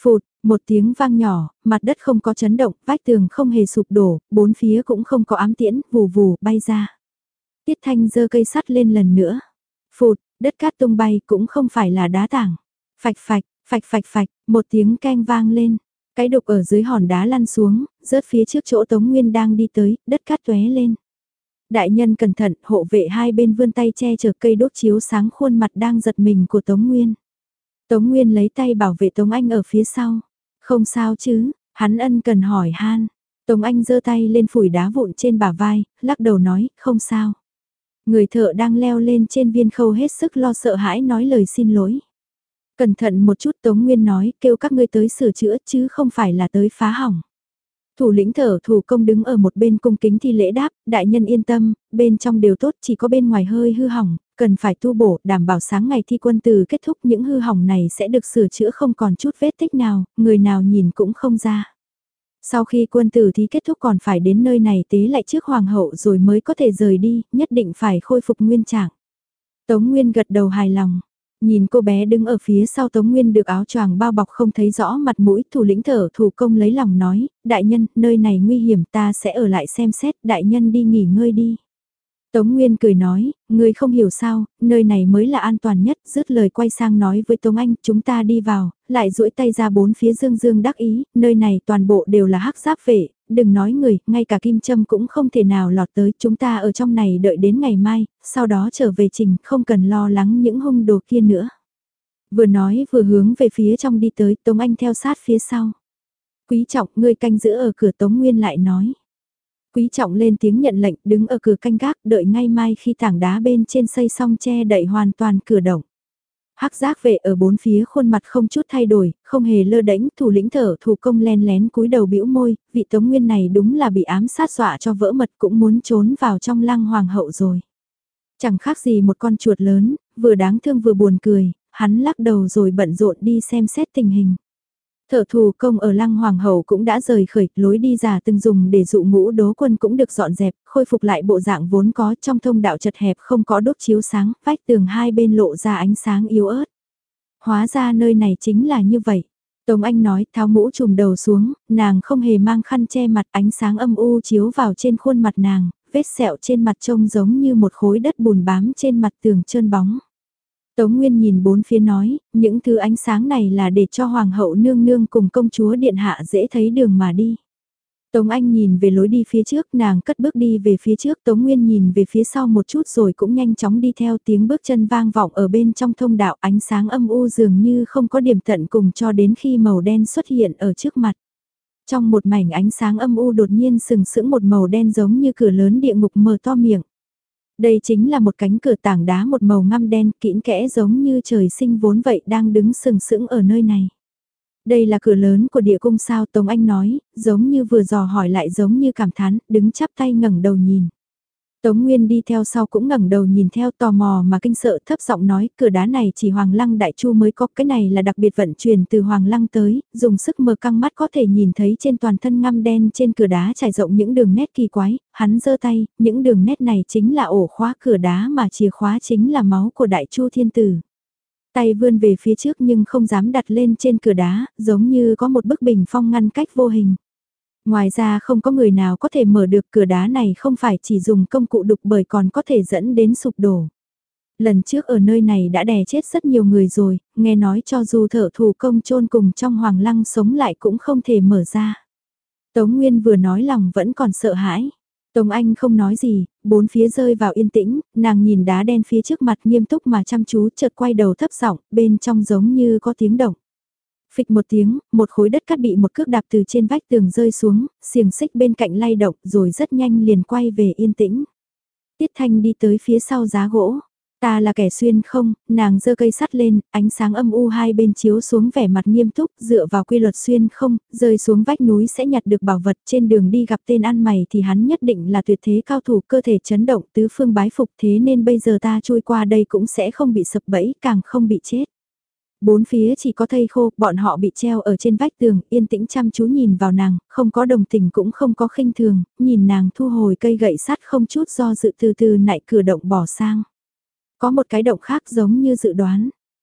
Phụt, một tiếng vang nhỏ, mặt đất không có chấn động, vách tường không hề sụp đổ, bốn phía cũng không có ám tiễn, vù vù, bay ra. Tiết Thanh giơ cây sắt lên lần nữa. Phụt, đất cát tung bay cũng không phải là đá tảng. Phạch phạch, phạch phạch phạch, một tiếng keng vang lên. Cái đục ở dưới hòn đá lăn xuống, rớt phía trước chỗ Tống Nguyên đang đi tới, đất cát tóe lên. Đại nhân cẩn thận, hộ vệ hai bên vươn tay che chở cây đốt chiếu sáng khuôn mặt đang giật mình của Tống Nguyên. Tống Nguyên lấy tay bảo vệ Tống Anh ở phía sau. Không sao chứ, hắn ân cần hỏi han. Tống Anh giơ tay lên phủi đá vụn trên bả vai, lắc đầu nói, không sao. Người thợ đang leo lên trên viên khâu hết sức lo sợ hãi nói lời xin lỗi. Cẩn thận một chút, Tống Nguyên nói, kêu các ngươi tới sửa chữa chứ không phải là tới phá hỏng. Thủ lĩnh thợ thủ công đứng ở một bên cung kính thi lễ đáp, đại nhân yên tâm, bên trong đều tốt, chỉ có bên ngoài hơi hư hỏng, cần phải tu bổ, đảm bảo sáng ngày thi quân từ kết thúc những hư hỏng này sẽ được sửa chữa không còn chút vết tích nào, người nào nhìn cũng không ra. Sau khi quân tử thí kết thúc còn phải đến nơi này tế lại trước hoàng hậu rồi mới có thể rời đi, nhất định phải khôi phục nguyên trạng. Tống Nguyên gật đầu hài lòng. Nhìn cô bé đứng ở phía sau Tống Nguyên được áo choàng bao bọc không thấy rõ mặt mũi, thủ lĩnh thở thủ công lấy lòng nói, đại nhân, nơi này nguy hiểm ta sẽ ở lại xem xét, đại nhân đi nghỉ ngơi đi. Tống Nguyên cười nói, ngươi không hiểu sao, nơi này mới là an toàn nhất, dứt lời quay sang nói với Tống Anh, chúng ta đi vào, lại duỗi tay ra bốn phía dương dương đắc ý, nơi này toàn bộ đều là hắc giáp vệ, đừng nói người, ngay cả kim châm cũng không thể nào lọt tới, chúng ta ở trong này đợi đến ngày mai, sau đó trở về trình, không cần lo lắng những hung đồ kia nữa. Vừa nói vừa hướng về phía trong đi tới, Tống Anh theo sát phía sau. Quý trọng, ngươi canh giữ ở cửa, Tống Nguyên lại nói. Quý trọng lên tiếng nhận lệnh, đứng ở cửa canh gác, đợi ngay mai khi tảng đá bên trên xây xong che đậy hoàn toàn cửa động. Hắc giác vệ ở bốn phía khuôn mặt không chút thay đổi, không hề lơ đễnh, thủ lĩnh thở thủ công len lén cúi đầu bĩu môi, vị Tống Nguyên này đúng là bị ám sát dọa cho vỡ mật cũng muốn trốn vào trong lăng hoàng hậu rồi. Chẳng khác gì một con chuột lớn, vừa đáng thương vừa buồn cười, hắn lắc đầu rồi bận rộn đi xem xét tình hình. Thợ thủ công ở lăng hoàng hậu cũng đã rời khởi, lối đi giả từng dùng để dụ ngũ đố quân cũng được dọn dẹp, khôi phục lại bộ dạng vốn có trong thông đạo chật hẹp không có đốt chiếu sáng, vách tường hai bên lộ ra ánh sáng yếu ớt. Hóa ra nơi này chính là như vậy. Tống Anh nói tháo mũ trùm đầu xuống, nàng không hề mang khăn che mặt, ánh sáng âm u chiếu vào trên khuôn mặt nàng, vết sẹo trên mặt trông giống như một khối đất bùn bám trên mặt tường trơn bóng. Tống Nguyên nhìn bốn phía nói, những thứ ánh sáng này là để cho Hoàng hậu nương nương cùng công chúa điện hạ dễ thấy đường mà đi. Tống Anh nhìn về lối đi phía trước, nàng cất bước đi về phía trước, Tống Nguyên nhìn về phía sau một chút rồi cũng nhanh chóng đi theo tiếng bước chân vang vọng ở bên trong thông đạo, ánh sáng âm u dường như không có điểm tận cùng cho đến khi màu đen xuất hiện ở trước mặt. Trong một mảnh ánh sáng âm u đột nhiên sừng sững một màu đen giống như cửa lớn địa ngục mở to miệng. Đây chính là một cánh cửa tảng đá một màu ngăm đen kĩn kẽ giống như trời sinh vốn vậy đang đứng sừng sững ở nơi này. Đây là cửa lớn của địa cung sao, Tống Anh nói, giống như vừa dò hỏi lại giống như cảm thán, đứng chắp tay ngẩng đầu nhìn. Tống Nguyên đi theo sau cũng ngẩng đầu nhìn theo tò mò mà kinh sợ thấp giọng nói, cửa đá này chỉ Hoàng Lăng Đại Chu mới có, cái này là đặc biệt vận chuyển từ Hoàng Lăng tới, dùng sức mở căng mắt có thể nhìn thấy trên toàn thân ngăm đen trên cửa đá trải rộng những đường nét kỳ quái, hắn giơ tay, những đường nét này chính là ổ khóa cửa đá mà chìa khóa chính là máu của Đại Chu Thiên Tử. Tay vươn về phía trước nhưng không dám đặt lên trên cửa đá, giống như có một bức bình phong ngăn cách vô hình. Ngoài ra không có người nào có thể mở được cửa đá này, không phải chỉ dùng công cụ đục bởi còn có thể dẫn đến sụp đổ. Lần trước ở nơi này đã đè chết rất nhiều người rồi, nghe nói cho dù thợ thủ công chôn cùng trong hoàng lăng sống lại cũng không thể mở ra. Tống Nguyên vừa nói lòng vẫn còn sợ hãi. Tống Anh không nói gì, bốn phía rơi vào yên tĩnh, nàng nhìn đá đen phía trước mặt nghiêm túc mà chăm chú, chợt quay đầu thấp giọng, bên trong giống như có tiếng động. Phịch một tiếng, một khối đất cát bị một cước đạp từ trên vách tường rơi xuống, xiềng xích bên cạnh lay động rồi rất nhanh liền quay về yên tĩnh. Tiết Thanh đi tới phía sau giá gỗ. Ta là kẻ xuyên không, nàng giơ cây sắt lên, ánh sáng âm u hai bên chiếu xuống vẻ mặt nghiêm túc, dựa vào quy luật xuyên không, rơi xuống vách núi sẽ nhặt được bảo vật, trên đường đi gặp tên ăn mày thì hắn nhất định là tuyệt thế cao thủ, cơ thể chấn động tứ phương bái phục, thế nên bây giờ ta trôi qua đây cũng sẽ không bị sập bẫy, càng không bị chết. Bốn phía chỉ có thây khô, bọn họ bị treo ở trên vách tường, yên tĩnh chăm chú nhìn vào nàng, không có đồng tình cũng không có khinh thường, nhìn nàng thu hồi cây gậy sắt không chút do dự từ từ nạy cửa động bỏ sang. Có một cái động khác giống như dự đoán.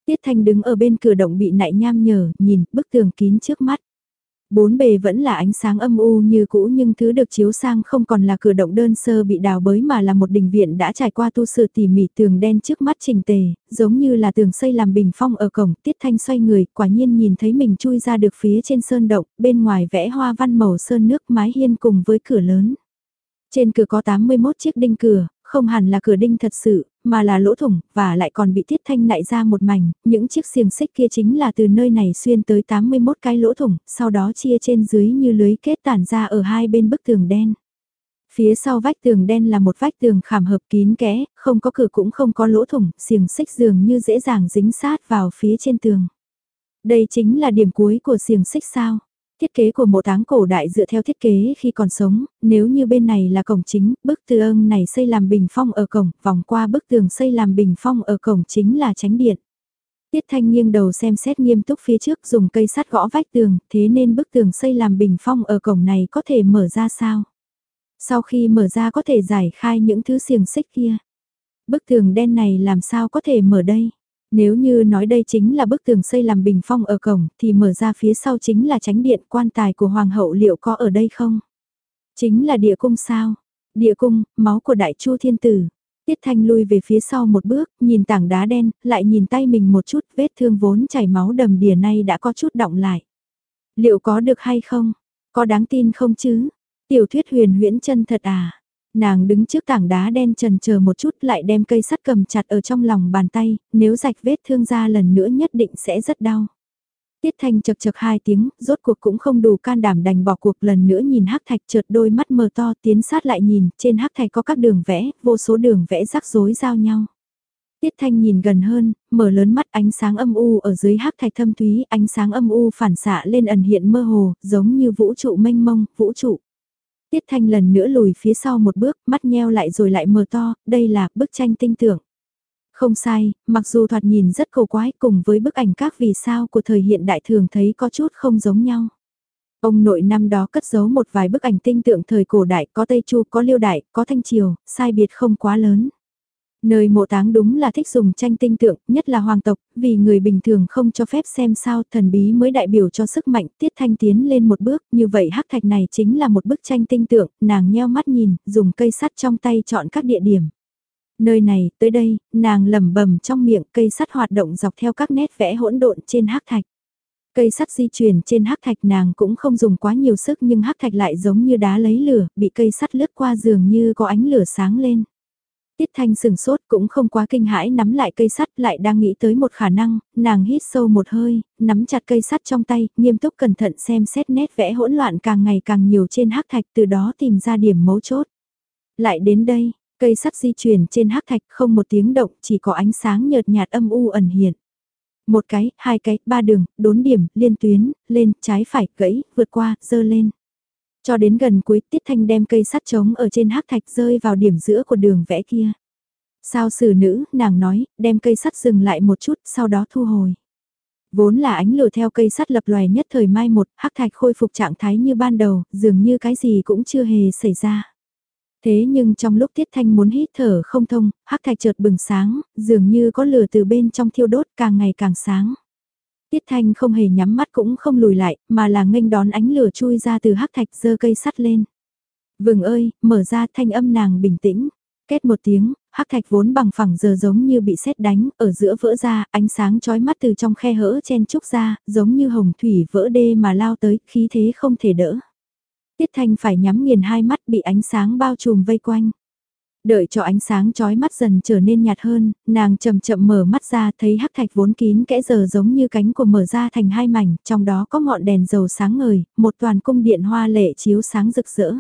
Tiết Thanh đứng ở bên cửa động bị nại nham nhở, nhìn bức tường kín trước mắt. Bốn bề vẫn là ánh sáng âm u như cũ nhưng thứ được chiếu sang không còn là cửa động đơn sơ bị đào bới mà là một đình viện đã trải qua tu sửa tỉ mỉ, tường đen trước mắt chỉnh tề, giống như là tường xây làm bình phong ở cổng. Tiết Thanh xoay người, quả nhiên nhìn thấy mình chui ra được phía trên sơn động, bên ngoài vẽ hoa văn màu sơn nước mái hiên cùng với cửa lớn. Trên cửa có tám mươi mốt chiếc đinh cửa, không hẳn là cửa đinh thật sự, mà là lỗ thủng, và lại còn bị Tiết Thanh nại ra một mảnh, những chiếc xiềng xích kia chính là từ nơi này xuyên tới tám mươi mốt cái lỗ thủng, sau đó chia trên dưới như lưới kết tản ra ở hai bên bức tường đen. Phía sau vách tường đen là một vách tường khảm hợp kín kẽ, không có cửa cũng không có lỗ thủng, xiềng xích dường như dễ dàng dính sát vào phía trên tường. Đây chính là điểm cuối của xiềng xích sao? Thiết kế của mộ táng cổ đại dựa theo thiết kế khi còn sống, nếu như bên này là cổng chính, bức tường này xây làm bình phong ở cổng, vòng qua bức tường xây làm bình phong ở cổng chính là chánh điện. Tiết Thanh nghiêng đầu xem xét nghiêm túc phía trước dùng cây sắt gõ vách tường, thế nên bức tường xây làm bình phong ở cổng này có thể mở ra sao? Sau khi mở ra có thể giải khai những thứ xiềng xích kia. Bức tường đen này làm sao có thể mở đây? Nếu như nói đây chính là bức tường xây làm bình phong ở cổng, thì mở ra phía sau chính là chánh điện, quan tài của hoàng hậu liệu có ở đây không? Chính là địa cung sao? Địa cung, máu của đại chu thiên tử. Tiết Thanh lui về phía sau một bước, nhìn tảng đá đen, lại nhìn tay mình một chút, vết thương vốn chảy máu đầm đìa nay đã có chút đọng lại. Liệu có được hay không? Có đáng tin không chứ? Tiểu thuyết huyền huyễn chân thật à? Nàng đứng trước tảng đá đen chần chờ một chút lại đem cây sắt cầm chặt ở trong lòng bàn tay, nếu rạch vết thương ra lần nữa nhất định sẽ rất đau. Tiết Thanh chật chật hai tiếng, rốt cuộc cũng không đủ can đảm đành bỏ cuộc lần nữa nhìn hắc thạch chợt đôi mắt mờ to tiến sát lại nhìn, trên hắc thạch có các đường vẽ, vô số đường vẽ rắc rối giao nhau. Tiết Thanh nhìn gần hơn, mở lớn mắt ánh sáng âm u ở dưới hắc thạch thâm thúy, ánh sáng âm u phản xạ lên ẩn hiện mơ hồ, giống như vũ trụ mênh mông, vũ trụ. Tiết Thanh lần nữa lùi phía sau một bước, mắt nheo lại rồi lại mở to, đây là bức tranh tinh tưởng. Không sai, mặc dù thoạt nhìn rất cầu quái cùng với bức ảnh các vì sao của thời hiện đại thường thấy có chút không giống nhau. Ông nội năm đó cất giấu một vài bức ảnh tinh tượng thời cổ đại, có Tây Chu, có Liêu Đại, có Thanh Triều, sai biệt không quá lớn. Nơi mộ táng đúng là thích dùng tranh tinh tượng, nhất là hoàng tộc, vì người bình thường không cho phép xem sao thần bí mới đại biểu cho sức mạnh. Tiết Thanh tiến lên một bước, như vậy hắc thạch này chính là một bức tranh tinh tượng, nàng nheo mắt nhìn, dùng cây sắt trong tay chọn các địa điểm. Nơi này, tới đây, nàng lẩm bẩm trong miệng, cây sắt hoạt động dọc theo các nét vẽ hỗn độn trên hắc thạch. Cây sắt di chuyển trên hắc thạch nàng cũng không dùng quá nhiều sức nhưng hắc thạch lại giống như đá lấy lửa, bị cây sắt lướt qua dường như có ánh lửa sáng lên. Tiết Thanh sừng sốt cũng không quá kinh hãi nắm lại cây sắt lại đang nghĩ tới một khả năng, nàng hít sâu một hơi, nắm chặt cây sắt trong tay, nghiêm túc cẩn thận xem xét nét vẽ hỗn loạn càng ngày càng nhiều trên hắc thạch từ đó tìm ra điểm mấu chốt. Lại đến đây, cây sắt di chuyển trên hắc thạch không một tiếng động chỉ có ánh sáng nhợt nhạt âm u ẩn hiện. Một cái, hai cái, ba đường, đốn điểm, liên tuyến, lên, trái phải, gãy, vượt qua, dơ lên. Cho đến gần cuối Tiết Thanh đem cây sắt trống ở trên hắc thạch rơi vào điểm giữa của đường vẽ kia. Sao xử nữ, nàng nói, đem cây sắt dừng lại một chút, sau đó thu hồi. Vốn là ánh lửa theo cây sắt lập lòe nhất thời mai một, hắc thạch khôi phục trạng thái như ban đầu, dường như cái gì cũng chưa hề xảy ra. Thế nhưng trong lúc Tiết Thanh muốn hít thở không thông, hắc thạch chợt bừng sáng, dường như có lửa từ bên trong thiêu đốt càng ngày càng sáng. Tiết Thanh không hề nhắm mắt cũng không lùi lại, mà là nghênh đón ánh lửa chui ra từ hắc thạch giơ cây sắt lên. Vừng ơi, mở ra thanh âm nàng bình tĩnh. Két một tiếng, hắc thạch vốn bằng phẳng giờ giống như bị sét đánh, ở giữa vỡ ra, ánh sáng chói mắt từ trong khe hở chen trúc ra, giống như hồng thủy vỡ đê mà lao tới, khí thế không thể đỡ. Tiết Thanh phải nhắm nghiền hai mắt bị ánh sáng bao trùm vây quanh. Đợi cho ánh sáng chói mắt dần trở nên nhạt hơn, nàng chậm chậm mở mắt ra thấy hắc thạch vốn kín kẽ giờ giống như cánh của mở ra thành hai mảnh, trong đó có ngọn đèn dầu sáng ngời, một toàn cung điện hoa lệ chiếu sáng rực rỡ.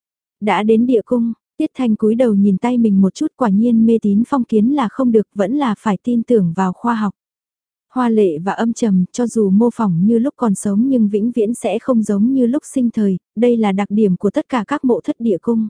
Đã đến địa cung, Tiết Thanh cúi đầu nhìn tay mình một chút quả nhiên mê tín phong kiến là không được vẫn là phải tin tưởng vào khoa học. Hoa lệ và âm trầm cho dù mô phỏng như lúc còn sống nhưng vĩnh viễn sẽ không giống như lúc sinh thời, đây là đặc điểm của tất cả các mộ thất địa cung.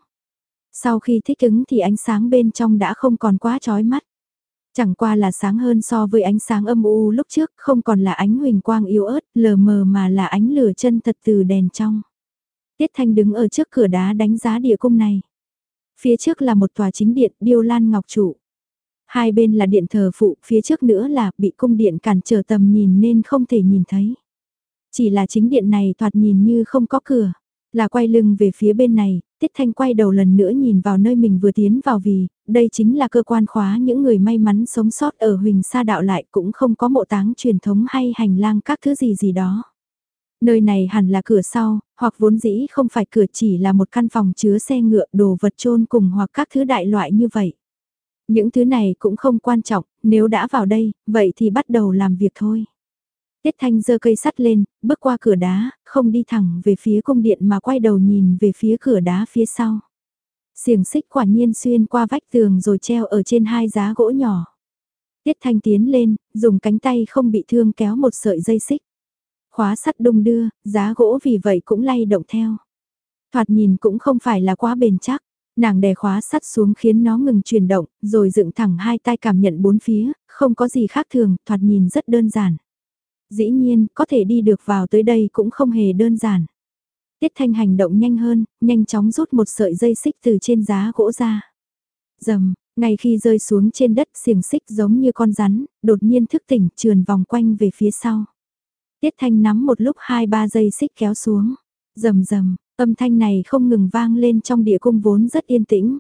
Sau khi thích ứng thì ánh sáng bên trong đã không còn quá chói mắt. Chẳng qua là sáng hơn so với ánh sáng âm u lúc trước, không còn là ánh huỳnh quang yếu ớt, lờ mờ mà là ánh lửa chân thật từ đèn trong. Tiết Thanh đứng ở trước cửa đá đánh giá địa cung này. Phía trước là một tòa chính điện điêu lan ngọc trụ. Hai bên là điện thờ phụ, phía trước nữa là bị cung điện cản trở tầm nhìn nên không thể nhìn thấy. Chỉ là chính điện này thoạt nhìn như không có cửa, là quay lưng về phía bên này, Tiết Thanh quay đầu lần nữa nhìn vào nơi mình vừa tiến vào vì, đây chính là cơ quan khóa những người may mắn sống sót ở Huỳnh Sa Đạo lại cũng không có mộ táng truyền thống hay hành lang các thứ gì gì đó. Nơi này hẳn là cửa sau, hoặc vốn dĩ không phải cửa chỉ là một căn phòng chứa xe ngựa đồ vật chôn cùng hoặc các thứ đại loại như vậy. Những thứ này cũng không quan trọng, nếu đã vào đây, vậy thì bắt đầu làm việc thôi. Tiết Thanh giơ cây sắt lên, bước qua cửa đá, không đi thẳng về phía cung điện mà quay đầu nhìn về phía cửa đá phía sau. Xiềng xích quả nhiên xuyên qua vách tường rồi treo ở trên hai giá gỗ nhỏ. Tiết Thanh tiến lên, dùng cánh tay không bị thương kéo một sợi dây xích. Khóa sắt đung đưa, giá gỗ vì vậy cũng lay động theo. Thoạt nhìn cũng không phải là quá bền chắc. Nàng đè khóa sắt xuống khiến nó ngừng chuyển động, rồi dựng thẳng hai tay cảm nhận bốn phía, không có gì khác thường, thoạt nhìn rất đơn giản. Dĩ nhiên, có thể đi được vào tới đây cũng không hề đơn giản. Tiết Thanh hành động nhanh hơn, nhanh chóng rút một sợi dây xích từ trên giá gỗ ra. Dầm, ngay khi rơi xuống trên đất xiềng xích giống như con rắn, đột nhiên thức tỉnh trườn vòng quanh về phía sau. Tiết Thanh nắm một lúc hai ba dây xích kéo xuống. Dầm dầm, âm thanh này không ngừng vang lên trong địa cung vốn rất yên tĩnh.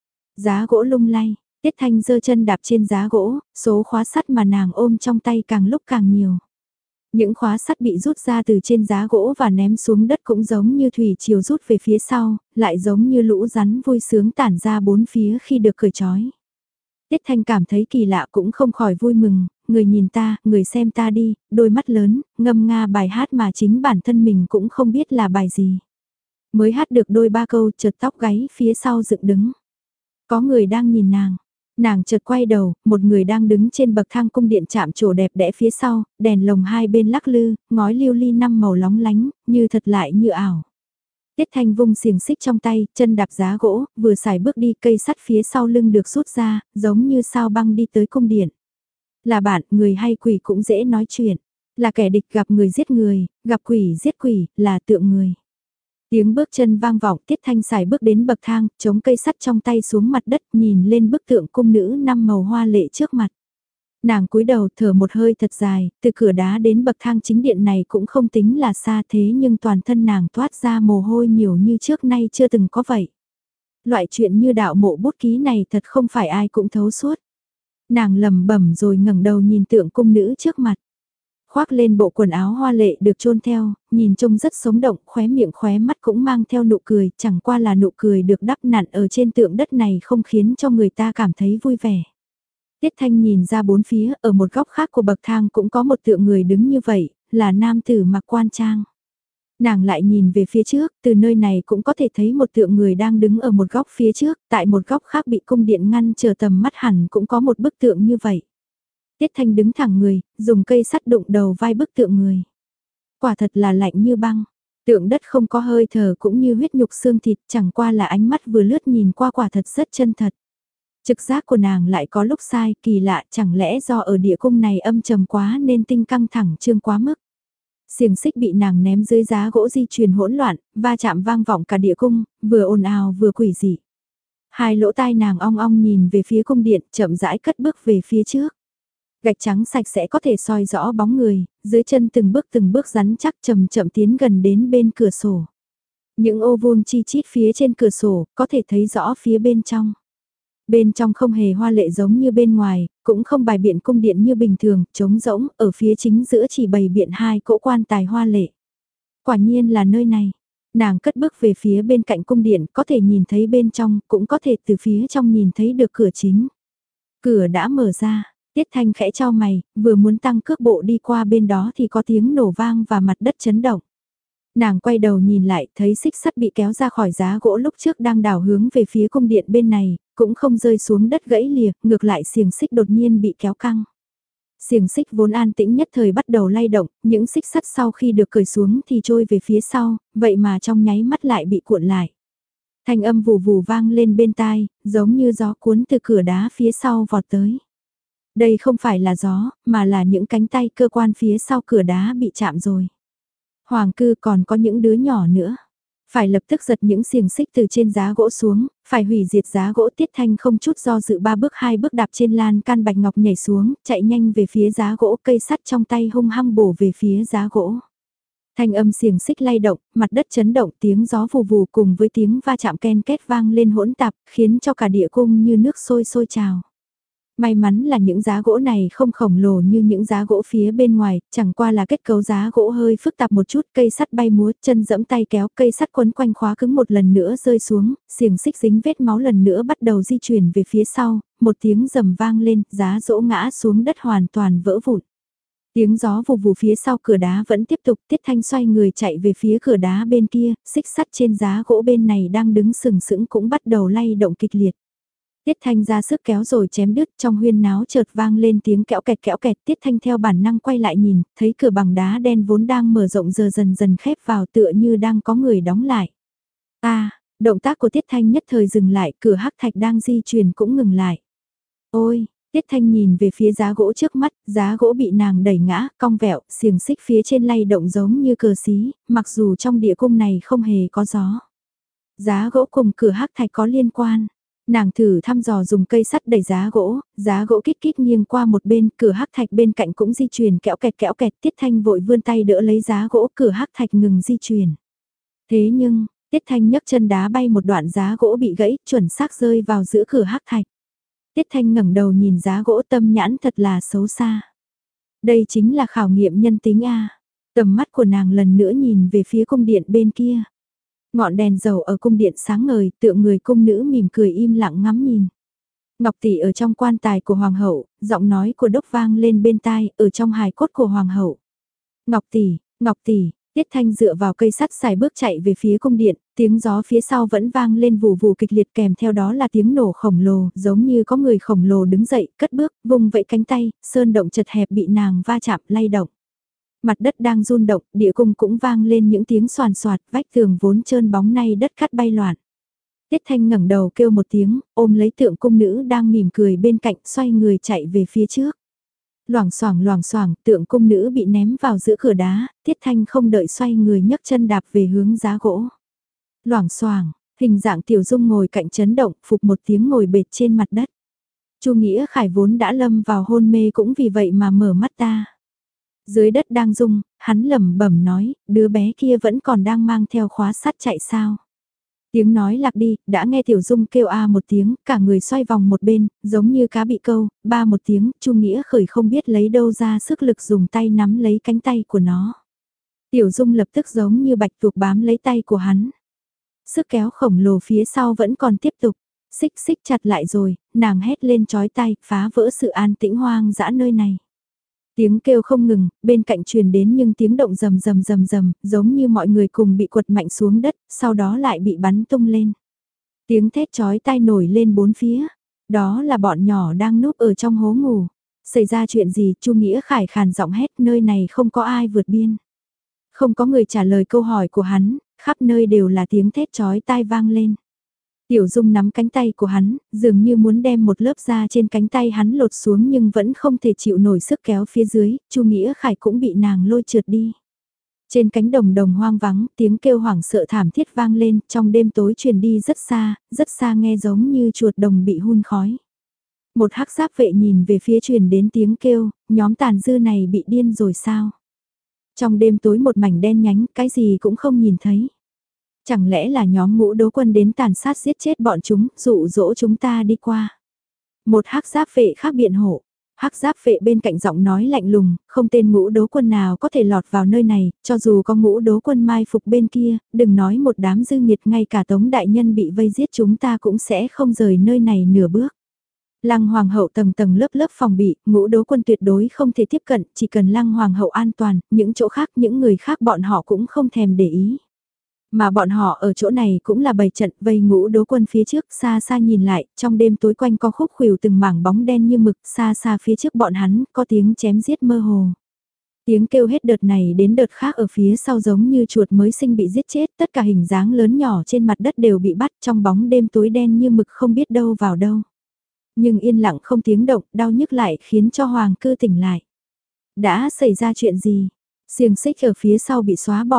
Giá gỗ lung lay, Tiết Thanh giơ chân đạp trên giá gỗ, số khóa sắt mà nàng ôm trong tay càng lúc càng nhiều. Những khóa sắt bị rút ra từ trên giá gỗ và ném xuống đất cũng giống như thủy triều rút về phía sau, lại giống như lũ rắn vui sướng tản ra bốn phía khi được cởi trói. Tiết Thanh cảm thấy kỳ lạ cũng không khỏi vui mừng, người nhìn ta, người xem ta đi, đôi mắt lớn, ngâm nga bài hát mà chính bản thân mình cũng không biết là bài gì. Mới hát được đôi ba câu chợt tóc gáy phía sau dựng đứng. Có người đang nhìn nàng. Nàng chợt quay đầu, một người đang đứng trên bậc thang cung điện chạm trổ đẹp đẽ phía sau, đèn lồng hai bên lắc lư, ngói lưu ly năm màu lóng lánh, như thật lại như ảo. Tiết Thanh vung xiềng xích trong tay, chân đạp giá gỗ, vừa xài bước đi cây sắt phía sau lưng được rút ra, giống như sao băng đi tới cung điện. Là bạn, người hay quỷ cũng dễ nói chuyện. Là kẻ địch gặp người giết người, gặp quỷ giết quỷ, là tượng người. Tiếng bước chân vang vọng, Tiết Thanh xài bước đến bậc thang, chống cây sắt trong tay xuống mặt đất, nhìn lên bức tượng cung nữ năm màu hoa lệ trước mặt. Nàng cúi đầu thở một hơi thật dài, từ cửa đá đến bậc thang chính điện này cũng không tính là xa thế nhưng toàn thân nàng toát ra mồ hôi nhiều như trước nay chưa từng có vậy. Loại chuyện như đạo mộ bút ký này thật không phải ai cũng thấu suốt. Nàng lẩm bẩm rồi ngẩng đầu nhìn tượng cung nữ trước mặt. Khoác lên bộ quần áo hoa lệ được chôn theo, nhìn trông rất sống động, khóe miệng khóe mắt cũng mang theo nụ cười, chẳng qua là nụ cười được đắp nặn ở trên tượng đất này không khiến cho người ta cảm thấy vui vẻ. Tiết Thanh nhìn ra bốn phía, ở một góc khác của bậc thang cũng có một tượng người đứng như vậy, là nam tử mặc quan trang. Nàng lại nhìn về phía trước, từ nơi này cũng có thể thấy một tượng người đang đứng ở một góc phía trước, tại một góc khác bị cung điện ngăn chờ tầm mắt hẳn cũng có một bức tượng như vậy. Tiết Thanh đứng thẳng người, dùng cây sắt đụng đầu vai bức tượng người. Quả thật là lạnh như băng, tượng đất không có hơi thở cũng như huyết nhục xương thịt, chẳng qua là ánh mắt vừa lướt nhìn qua quả thật rất chân thật. Trực giác của nàng lại có lúc sai, kỳ lạ, chẳng lẽ do ở địa cung này âm trầm quá nên tinh căng thẳng trương quá mức. Xiềng xích bị nàng ném dưới giá gỗ di chuyển hỗn loạn, va chạm vang vọng cả địa cung, vừa ồn ào vừa quỷ dị. Hai lỗ tai nàng ong ong nhìn về phía cung điện, chậm rãi cất bước về phía trước. Gạch trắng sạch sẽ có thể soi rõ bóng người, dưới chân từng bước từng bước rắn chắc chậm chậm tiến gần đến bên cửa sổ. Những ô vuông chi chít phía trên cửa sổ, có thể thấy rõ phía bên trong. Bên trong không hề hoa lệ giống như bên ngoài, cũng không bài biện cung điện như bình thường, trống rỗng, ở phía chính giữa chỉ bày biện hai cỗ quan tài hoa lệ. Quả nhiên là nơi này. Nàng cất bước về phía bên cạnh cung điện, có thể nhìn thấy bên trong, cũng có thể từ phía trong nhìn thấy được cửa chính. Cửa đã mở ra. Tiết Thanh khẽ chau mày, vừa muốn tăng cước bộ đi qua bên đó thì có tiếng nổ vang và mặt đất chấn động. Nàng quay đầu nhìn lại, thấy xích sắt bị kéo ra khỏi giá gỗ lúc trước đang đảo hướng về phía cung điện bên này, cũng không rơi xuống đất gãy lìa, ngược lại xiềng xích đột nhiên bị kéo căng. Xiềng xích vốn an tĩnh nhất thời bắt đầu lay động, những xích sắt sau khi được cởi xuống thì trôi về phía sau, vậy mà trong nháy mắt lại bị cuộn lại. Thanh âm vù vù vang lên bên tai, giống như gió cuốn từ cửa đá phía sau vọt tới. Đây không phải là gió, mà là những cánh tay cơ quan phía sau cửa đá bị chạm rồi. Hoàng cư còn có những đứa nhỏ nữa. Phải lập tức giật những xiềng xích từ trên giá gỗ xuống, phải hủy diệt giá gỗ. Tiết Thanh không chút do dự ba bước hai bước đạp trên lan can bạch ngọc nhảy xuống, chạy nhanh về phía giá gỗ, cây sắt trong tay hung hăng bổ về phía giá gỗ. Thanh âm xiềng xích lay động, mặt đất chấn động, tiếng gió vù vù cùng với tiếng va chạm ken két vang lên hỗn tạp, khiến cho cả địa cung như nước sôi sôi trào. May mắn là những giá gỗ này không khổng lồ như những giá gỗ phía bên ngoài, chẳng qua là kết cấu giá gỗ hơi phức tạp một chút, cây sắt bay múa, chân dẫm tay kéo, cây sắt quấn quanh khóa cứng một lần nữa rơi xuống, xiềng xích dính vết máu lần nữa bắt đầu di chuyển về phía sau, một tiếng rầm vang lên, giá gỗ ngã xuống đất hoàn toàn vỡ vụn. Tiếng gió vù vù phía sau cửa đá vẫn tiếp tục. Tiết Thanh xoay người chạy về phía cửa đá bên kia, xích sắt trên giá gỗ bên này đang đứng sừng sững cũng bắt đầu lay động kịch liệt. Tiết Thanh ra sức kéo rồi chém đứt, trong huyên náo chợt vang lên tiếng kẽo kẹt kẽo kẹt. Tiết Thanh theo bản năng quay lại nhìn, thấy cửa bằng đá đen vốn đang mở rộng giờ dần dần khép vào, tựa như đang có người đóng lại. À, động tác của Tiết Thanh nhất thời dừng lại, cửa hắc thạch đang di chuyển cũng ngừng lại. Ôi! Tiết Thanh nhìn về phía giá gỗ trước mắt, giá gỗ bị nàng đẩy ngã, cong vẹo, xiềng xích phía trên lay động giống như cờ xí, mặc dù trong địa cung này không hề có gió. Giá gỗ cùng cửa hắc thạch có liên quan. Nàng thử thăm dò dùng cây sắt đẩy giá gỗ, giá gỗ kít kít nghiêng qua một bên, cửa hắc thạch bên cạnh cũng di chuyển kẽo kẹt kẽo kẹt. Tiết Thanh vội vươn tay đỡ lấy giá gỗ, cửa hắc thạch ngừng di chuyển. Thế nhưng, Tiết Thanh nhấc chân đá bay một đoạn giá gỗ bị gãy, chuẩn xác rơi vào giữa cửa hắc thạch. Tiết Thanh ngẩng đầu nhìn giá gỗ, tâm nhãn thật là xấu xa. Đây chính là khảo nghiệm nhân tính a. Tầm mắt của nàng lần nữa nhìn về phía cung điện bên kia. Ngọn đèn dầu ở cung điện sáng ngời, tượng người cung nữ mỉm cười im lặng ngắm nhìn. Ngọc tỷ ở trong quan tài của hoàng hậu, giọng nói của đốc vang lên bên tai, ở trong hài cốt của hoàng hậu. Ngọc tỷ, Ngọc tỷ. Tiết Thanh dựa vào cây sắt xài bước chạy về phía cung điện, tiếng gió phía sau vẫn vang lên vù vù kịch liệt, kèm theo đó là tiếng nổ khổng lồ, giống như có người khổng lồ đứng dậy, cất bước, vùng vẫy cánh tay, sơn động chật hẹp bị nàng va chạm lay động. Mặt đất đang run động, địa cung cũng vang lên những tiếng xoàn xoạt, vách tường vốn trơn bóng nay đất cắt bay loạn. Tiết Thanh ngẩng đầu kêu một tiếng, ôm lấy tượng cung nữ đang mỉm cười bên cạnh, xoay người chạy về phía trước. Loảng xoảng loảng xoảng, tượng cung nữ bị ném vào giữa cửa đá, Tiết Thanh không đợi xoay người nhấc chân đạp về hướng giá gỗ. Loảng xoảng, hình dạng Tiểu Dung ngồi cạnh chấn động, phục một tiếng ngồi bệt trên mặt đất. Chu Nghĩa Khải vốn đã lâm vào hôn mê cũng vì vậy mà mở mắt ta. Dưới đất đang rung, hắn lẩm bẩm nói, đứa bé kia vẫn còn đang mang theo khóa sắt chạy sao. Tiếng nói lạc đi, đã nghe Tiểu Dung kêu a một tiếng, cả người xoay vòng một bên, giống như cá bị câu, ba một tiếng, Chu Nghĩa Khởi không biết lấy đâu ra sức lực dùng tay nắm lấy cánh tay của nó. Tiểu Dung lập tức giống như bạch tuộc bám lấy tay của hắn. Sức kéo khổng lồ phía sau vẫn còn tiếp tục, xích xích chặt lại rồi, nàng hét lên chói tai, phá vỡ sự an tĩnh hoang dã nơi này. Tiếng kêu không ngừng, bên cạnh truyền đến nhưng tiếng động rầm rầm rầm rầm, giống như mọi người cùng bị quật mạnh xuống đất, sau đó lại bị bắn tung lên. Tiếng thét chói tai nổi lên bốn phía, đó là bọn nhỏ đang núp ở trong hố ngủ. Xảy ra chuyện gì? Chu Nghĩa Khải khàn giọng hét, nơi này không có ai vượt biên. Không có người trả lời câu hỏi của hắn, khắp nơi đều là tiếng thét chói tai vang lên. Tiểu Dung nắm cánh tay của hắn, dường như muốn đem một lớp da trên cánh tay hắn lột xuống nhưng vẫn không thể chịu nổi sức kéo phía dưới, Chu Nghĩa Khải cũng bị nàng lôi trượt đi. Trên cánh đồng đồng hoang vắng, tiếng kêu hoảng sợ thảm thiết vang lên, trong đêm tối truyền đi rất xa, rất xa nghe giống như chuột đồng bị hun khói. Một hắc giáp vệ nhìn về phía truyền đến tiếng kêu, nhóm tàn dư này bị điên rồi sao? Trong đêm tối một mảnh đen nhánh, cái gì cũng không nhìn thấy. Chẳng lẽ là nhóm Ngũ Đấu Quân đến tàn sát giết chết bọn chúng, dụ dỗ chúng ta đi qua. Một hắc giáp vệ khác biện hộ. Hắc giáp vệ bên cạnh giọng nói lạnh lùng, không tên Ngũ Đấu Quân nào có thể lọt vào nơi này, cho dù có Ngũ Đấu Quân mai phục bên kia, đừng nói một đám dư nghiệt, ngay cả Tống đại nhân bị vây giết chúng ta cũng sẽ không rời nơi này nửa bước. Lăng Hoàng hậu tầng tầng lớp lớp phòng bị, Ngũ Đấu Quân tuyệt đối không thể tiếp cận, chỉ cần Lăng Hoàng hậu an toàn, những chỗ khác những người khác bọn họ cũng không thèm để ý. Mà bọn họ ở chỗ này cũng là bày trận vây Ngũ Đấu Quân phía trước, xa xa nhìn lại, trong đêm tối quanh co khúc khuỷu từng mảng bóng đen như mực, xa xa phía trước bọn hắn, có tiếng chém giết mơ hồ. Tiếng kêu hết đợt này đến đợt khác ở phía sau giống như chuột mới sinh bị giết chết, tất cả hình dáng lớn nhỏ trên mặt đất đều bị bắt trong bóng đêm tối đen như mực không biết đâu vào đâu. Nhưng yên lặng không tiếng động, đau nhức lại khiến cho Hoàng cư tỉnh lại. Đã xảy ra chuyện gì? Xiềng xích ở phía sau bị xóa bỏ,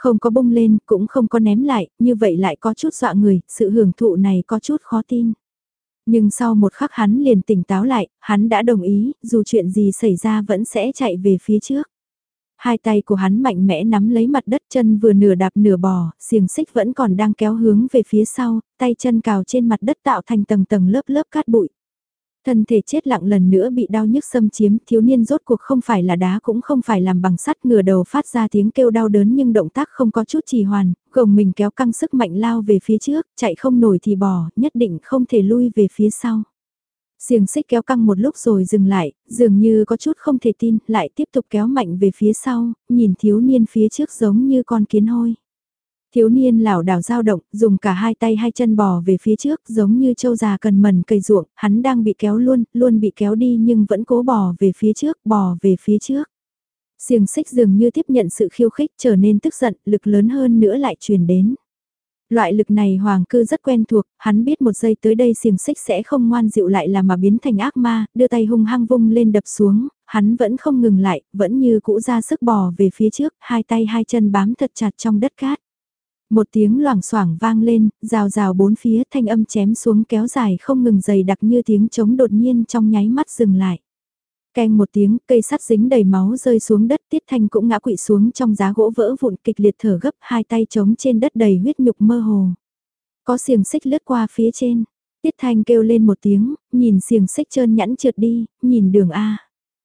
Không có bung lên, cũng không có ném lại, như vậy lại có chút dọa người, sự hưởng thụ này có chút khó tin. Nhưng sau một khắc hắn liền tỉnh táo lại, hắn đã đồng ý, dù chuyện gì xảy ra vẫn sẽ chạy về phía trước. Hai tay của hắn mạnh mẽ nắm lấy mặt đất, chân vừa nửa đạp nửa bò, xiềng xích vẫn còn đang kéo hướng về phía sau, tay chân cào trên mặt đất tạo thành tầng tầng lớp lớp cát bụi. Thân thể chết lặng lần nữa bị đau nhức xâm chiếm, thiếu niên rốt cuộc không phải là đá cũng không phải làm bằng sắt, ngửa đầu phát ra tiếng kêu đau đớn nhưng động tác không có chút trì hoàn, gồng mình kéo căng sức mạnh lao về phía trước, chạy không nổi thì bỏ, nhất định không thể lui về phía sau. Xiềng xích kéo căng một lúc rồi dừng lại, dường như có chút không thể tin, lại tiếp tục kéo mạnh về phía sau, nhìn thiếu niên phía trước giống như con kiến hôi. Thiếu niên lảo đảo dao động, dùng cả hai tay hai chân bò về phía trước giống như trâu già cần mần cày ruộng, hắn đang bị kéo luôn, luôn bị kéo đi nhưng vẫn cố bò về phía trước, bò về phía trước. Xiềng xích dường như tiếp nhận sự khiêu khích trở nên tức giận, lực lớn hơn nữa lại truyền đến. Loại lực này Hoàng Cư rất quen thuộc, hắn biết một giây tới đây xiềng xích sẽ không ngoan dịu lại là mà biến thành ác ma, đưa tay hung hăng vung lên đập xuống, hắn vẫn không ngừng lại, vẫn như cũ ra sức bò về phía trước, hai tay hai chân bám thật chặt trong đất cát. Một tiếng loảng xoảng vang lên, rào rào bốn phía thanh âm chém xuống kéo dài không ngừng dày đặc như tiếng trống đột nhiên trong nháy mắt dừng lại. Keng một tiếng, cây sắt dính đầy máu rơi xuống đất, Tiết Thanh cũng ngã quỵ xuống trong giá gỗ vỡ vụn kịch liệt thở gấp, hai tay trống trên đất đầy huyết nhục mơ hồ. Có xiềng xích lướt qua phía trên, Tiết Thanh kêu lên một tiếng, nhìn xiềng xích trơn nhẵn trượt đi, nhìn đường A.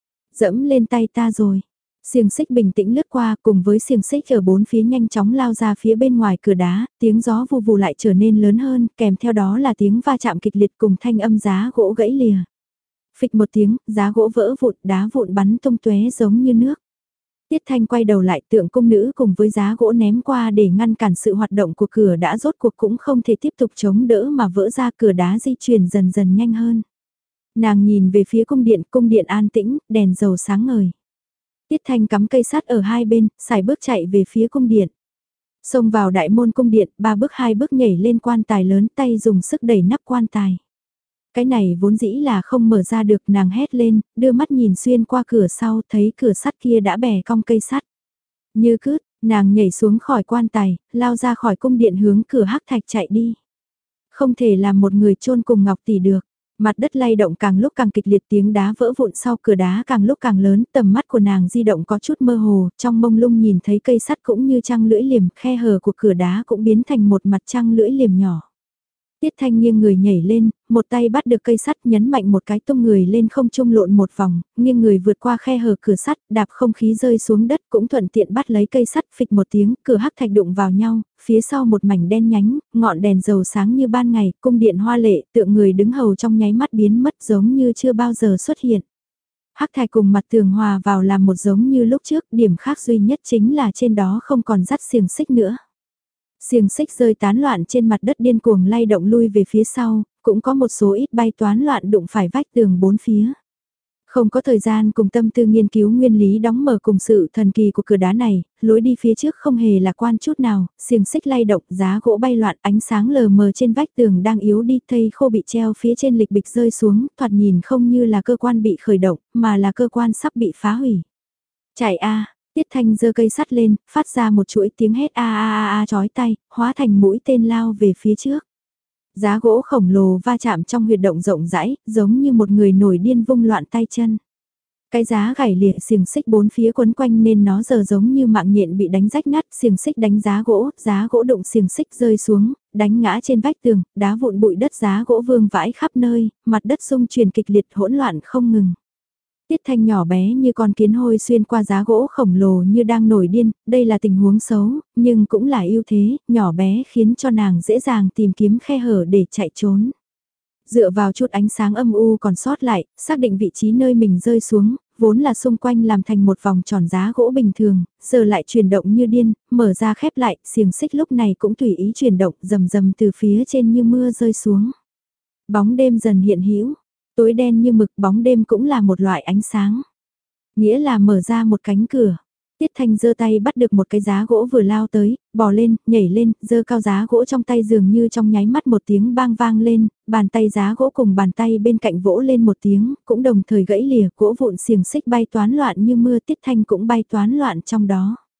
Dẫm lên tay ta rồi. Xiềng xích bình tĩnh lướt qua cùng với xiềng xích ở bốn phía nhanh chóng lao ra phía bên ngoài cửa đá, tiếng gió vù vù lại trở nên lớn hơn, kèm theo đó là tiếng va chạm kịch liệt cùng thanh âm giá gỗ gãy lìa. Phịch một tiếng, giá gỗ vỡ vụn, đá vụn bắn tung tóe giống như nước. Tiết Thanh quay đầu lại, tượng cung nữ cùng với giá gỗ ném qua để ngăn cản sự hoạt động của cửa đã rốt cuộc cũng không thể tiếp tục chống đỡ mà vỡ ra, cửa đá di chuyển dần dần nhanh hơn. Nàng nhìn về phía cung điện, cung điện an tĩnh, đèn dầu sáng ngời. Tiết Thanh cắm cây sắt ở hai bên, xài bước chạy về phía cung điện. Xông vào đại môn cung điện, ba bước hai bước nhảy lên quan tài lớn, tay dùng sức đẩy nắp quan tài. Cái này vốn dĩ là không mở ra được, nàng hét lên, đưa mắt nhìn xuyên qua cửa sau, thấy cửa sắt kia đã bẻ cong cây sắt. Như cứt, nàng nhảy xuống khỏi quan tài, lao ra khỏi cung điện hướng cửa hắc thạch chạy đi. Không thể làm một người chôn cùng Ngọc Tỷ được. Mặt đất lay động càng lúc càng kịch liệt, tiếng đá vỡ vụn sau cửa đá càng lúc càng lớn, tầm mắt của nàng di động có chút mơ hồ, trong mông lung nhìn thấy cây sắt cũng như trăng lưỡi liềm, khe hở của cửa đá cũng biến thành một mặt trăng lưỡi liềm nhỏ. Tiết Thanh nghiêng người nhảy lên, một tay bắt được cây sắt nhấn mạnh một cái tung người lên không trung lộn một vòng, nghiêng người vượt qua khe hở cửa sắt, đạp không khí rơi xuống đất cũng thuận tiện bắt lấy cây sắt, phịch một tiếng, cửa hắc thạch đụng vào nhau, phía sau một mảnh đen nhánh, ngọn đèn dầu sáng như ban ngày, cung điện hoa lệ, tượng người đứng hầu trong nháy mắt biến mất giống như chưa bao giờ xuất hiện. Hắc thạch cùng mặt tường hòa vào làm một giống như lúc trước, điểm khác duy nhất chính là trên đó không còn dắt xiềng xích nữa. Xiềng xích rơi tán loạn trên mặt đất điên cuồng lay động lui về phía sau, cũng có một số ít bay toán loạn đụng phải vách tường bốn phía. Không có thời gian cùng tâm tư nghiên cứu nguyên lý đóng mở cùng sự thần kỳ của cửa đá này, lối đi phía trước không hề lạc quan chút nào, xiềng xích lay động, giá gỗ bay loạn, ánh sáng lờ mờ trên vách tường đang yếu đi, thây khô bị treo phía trên lịch bịch rơi xuống, thoạt nhìn không như là cơ quan bị khởi động, mà là cơ quan sắp bị phá hủy. Chạy a! Tiết Thanh giơ cây sắt lên, phát ra một chuỗi tiếng hét a a a a chói tai, hóa thành mũi tên lao về phía trước. Giá gỗ khổng lồ va chạm trong huyệt động rộng rãi, giống như một người nổi điên vung loạn tay chân. Cái giá gãy lìa, xiềng xích bốn phía quấn quanh nên nó giờ giống như mạng nhện bị đánh rách nát, xiềng xích đánh giá gỗ, giá gỗ đụng xiềng xích rơi xuống, đánh ngã trên vách tường, đá vụn bụi đất giá gỗ vương vãi khắp nơi, mặt đất xung chuyển kịch liệt hỗn loạn không ngừng. Tiết Thanh nhỏ bé như con kiến hôi xuyên qua giá gỗ khổng lồ như đang nổi điên, đây là tình huống xấu, nhưng cũng là ưu thế, nhỏ bé khiến cho nàng dễ dàng tìm kiếm khe hở để chạy trốn. Dựa vào chút ánh sáng âm u còn sót lại, xác định vị trí nơi mình rơi xuống, vốn là xung quanh làm thành một vòng tròn giá gỗ bình thường, giờ lại chuyển động như điên, mở ra khép lại, xiềng xích lúc này cũng tùy ý chuyển động rầm rầm từ phía trên như mưa rơi xuống. Bóng đêm dần hiện hữu. Tối đen như mực, bóng đêm cũng là một loại ánh sáng. Nghĩa là mở ra một cánh cửa. Tiết Thanh giơ tay bắt được một cái giá gỗ vừa lao tới, bò lên, nhảy lên, giơ cao giá gỗ trong tay dường như trong nháy mắt một tiếng bang vang lên, bàn tay giá gỗ cùng bàn tay bên cạnh vỗ lên một tiếng, cũng đồng thời gãy lìa, gỗ vụn xiềng xích bay toán loạn như mưa, Tiết Thanh cũng bay toán loạn trong đó.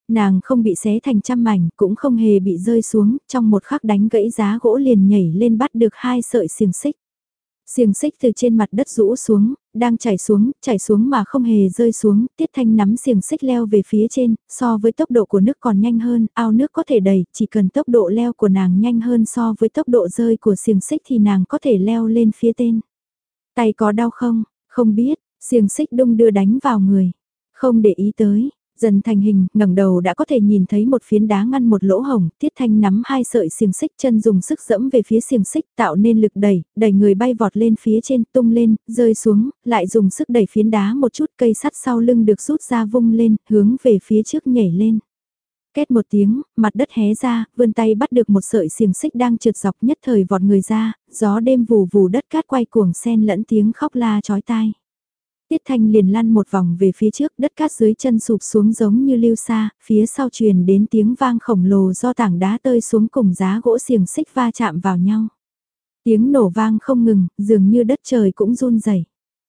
Nàng không bị xé thành trăm mảnh, cũng không hề bị rơi xuống, trong một khắc đánh gãy giá gỗ liền nhảy lên bắt được hai sợi xiềng xích. Xiềng xích từ trên mặt đất rũ xuống, đang chảy xuống, chảy xuống mà không hề rơi xuống, Tiết Thanh nắm xiềng xích leo về phía trên, so với tốc độ của nước còn nhanh hơn, ao nước có thể đẩy, chỉ cần tốc độ leo của nàng nhanh hơn so với tốc độ rơi của xiềng xích thì nàng có thể leo lên phía tên. Tay có đau không? Không biết, xiềng xích đung đưa đánh vào người. Không để ý tới, dần thành hình, ngẩng đầu đã có thể nhìn thấy một phiến đá ngăn một lỗ hổng, Tiết Thanh nắm hai sợi xiềng xích, chân dùng sức dẫm về phía xiềng xích tạo nên lực đẩy, đẩy người bay vọt lên phía trên, tung lên, rơi xuống, lại dùng sức đẩy phiến đá một chút, cây sắt sau lưng được rút ra vung lên, hướng về phía trước nhảy lên. Két một tiếng, mặt đất hé ra, vươn tay bắt được một sợi xiềng xích đang trượt dọc, nhất thời vọt người ra, gió đêm vù vù đất cát quay cuồng xen lẫn tiếng khóc la chói tai. Tiết Thanh liền lăn một vòng về phía trước, đất cát dưới chân sụp xuống giống như lưu sa, phía sau truyền đến tiếng vang khổng lồ do tảng đá tơi xuống cùng giá gỗ xiềng xích va chạm vào nhau. Tiếng nổ vang không ngừng, dường như đất trời cũng run rẩy.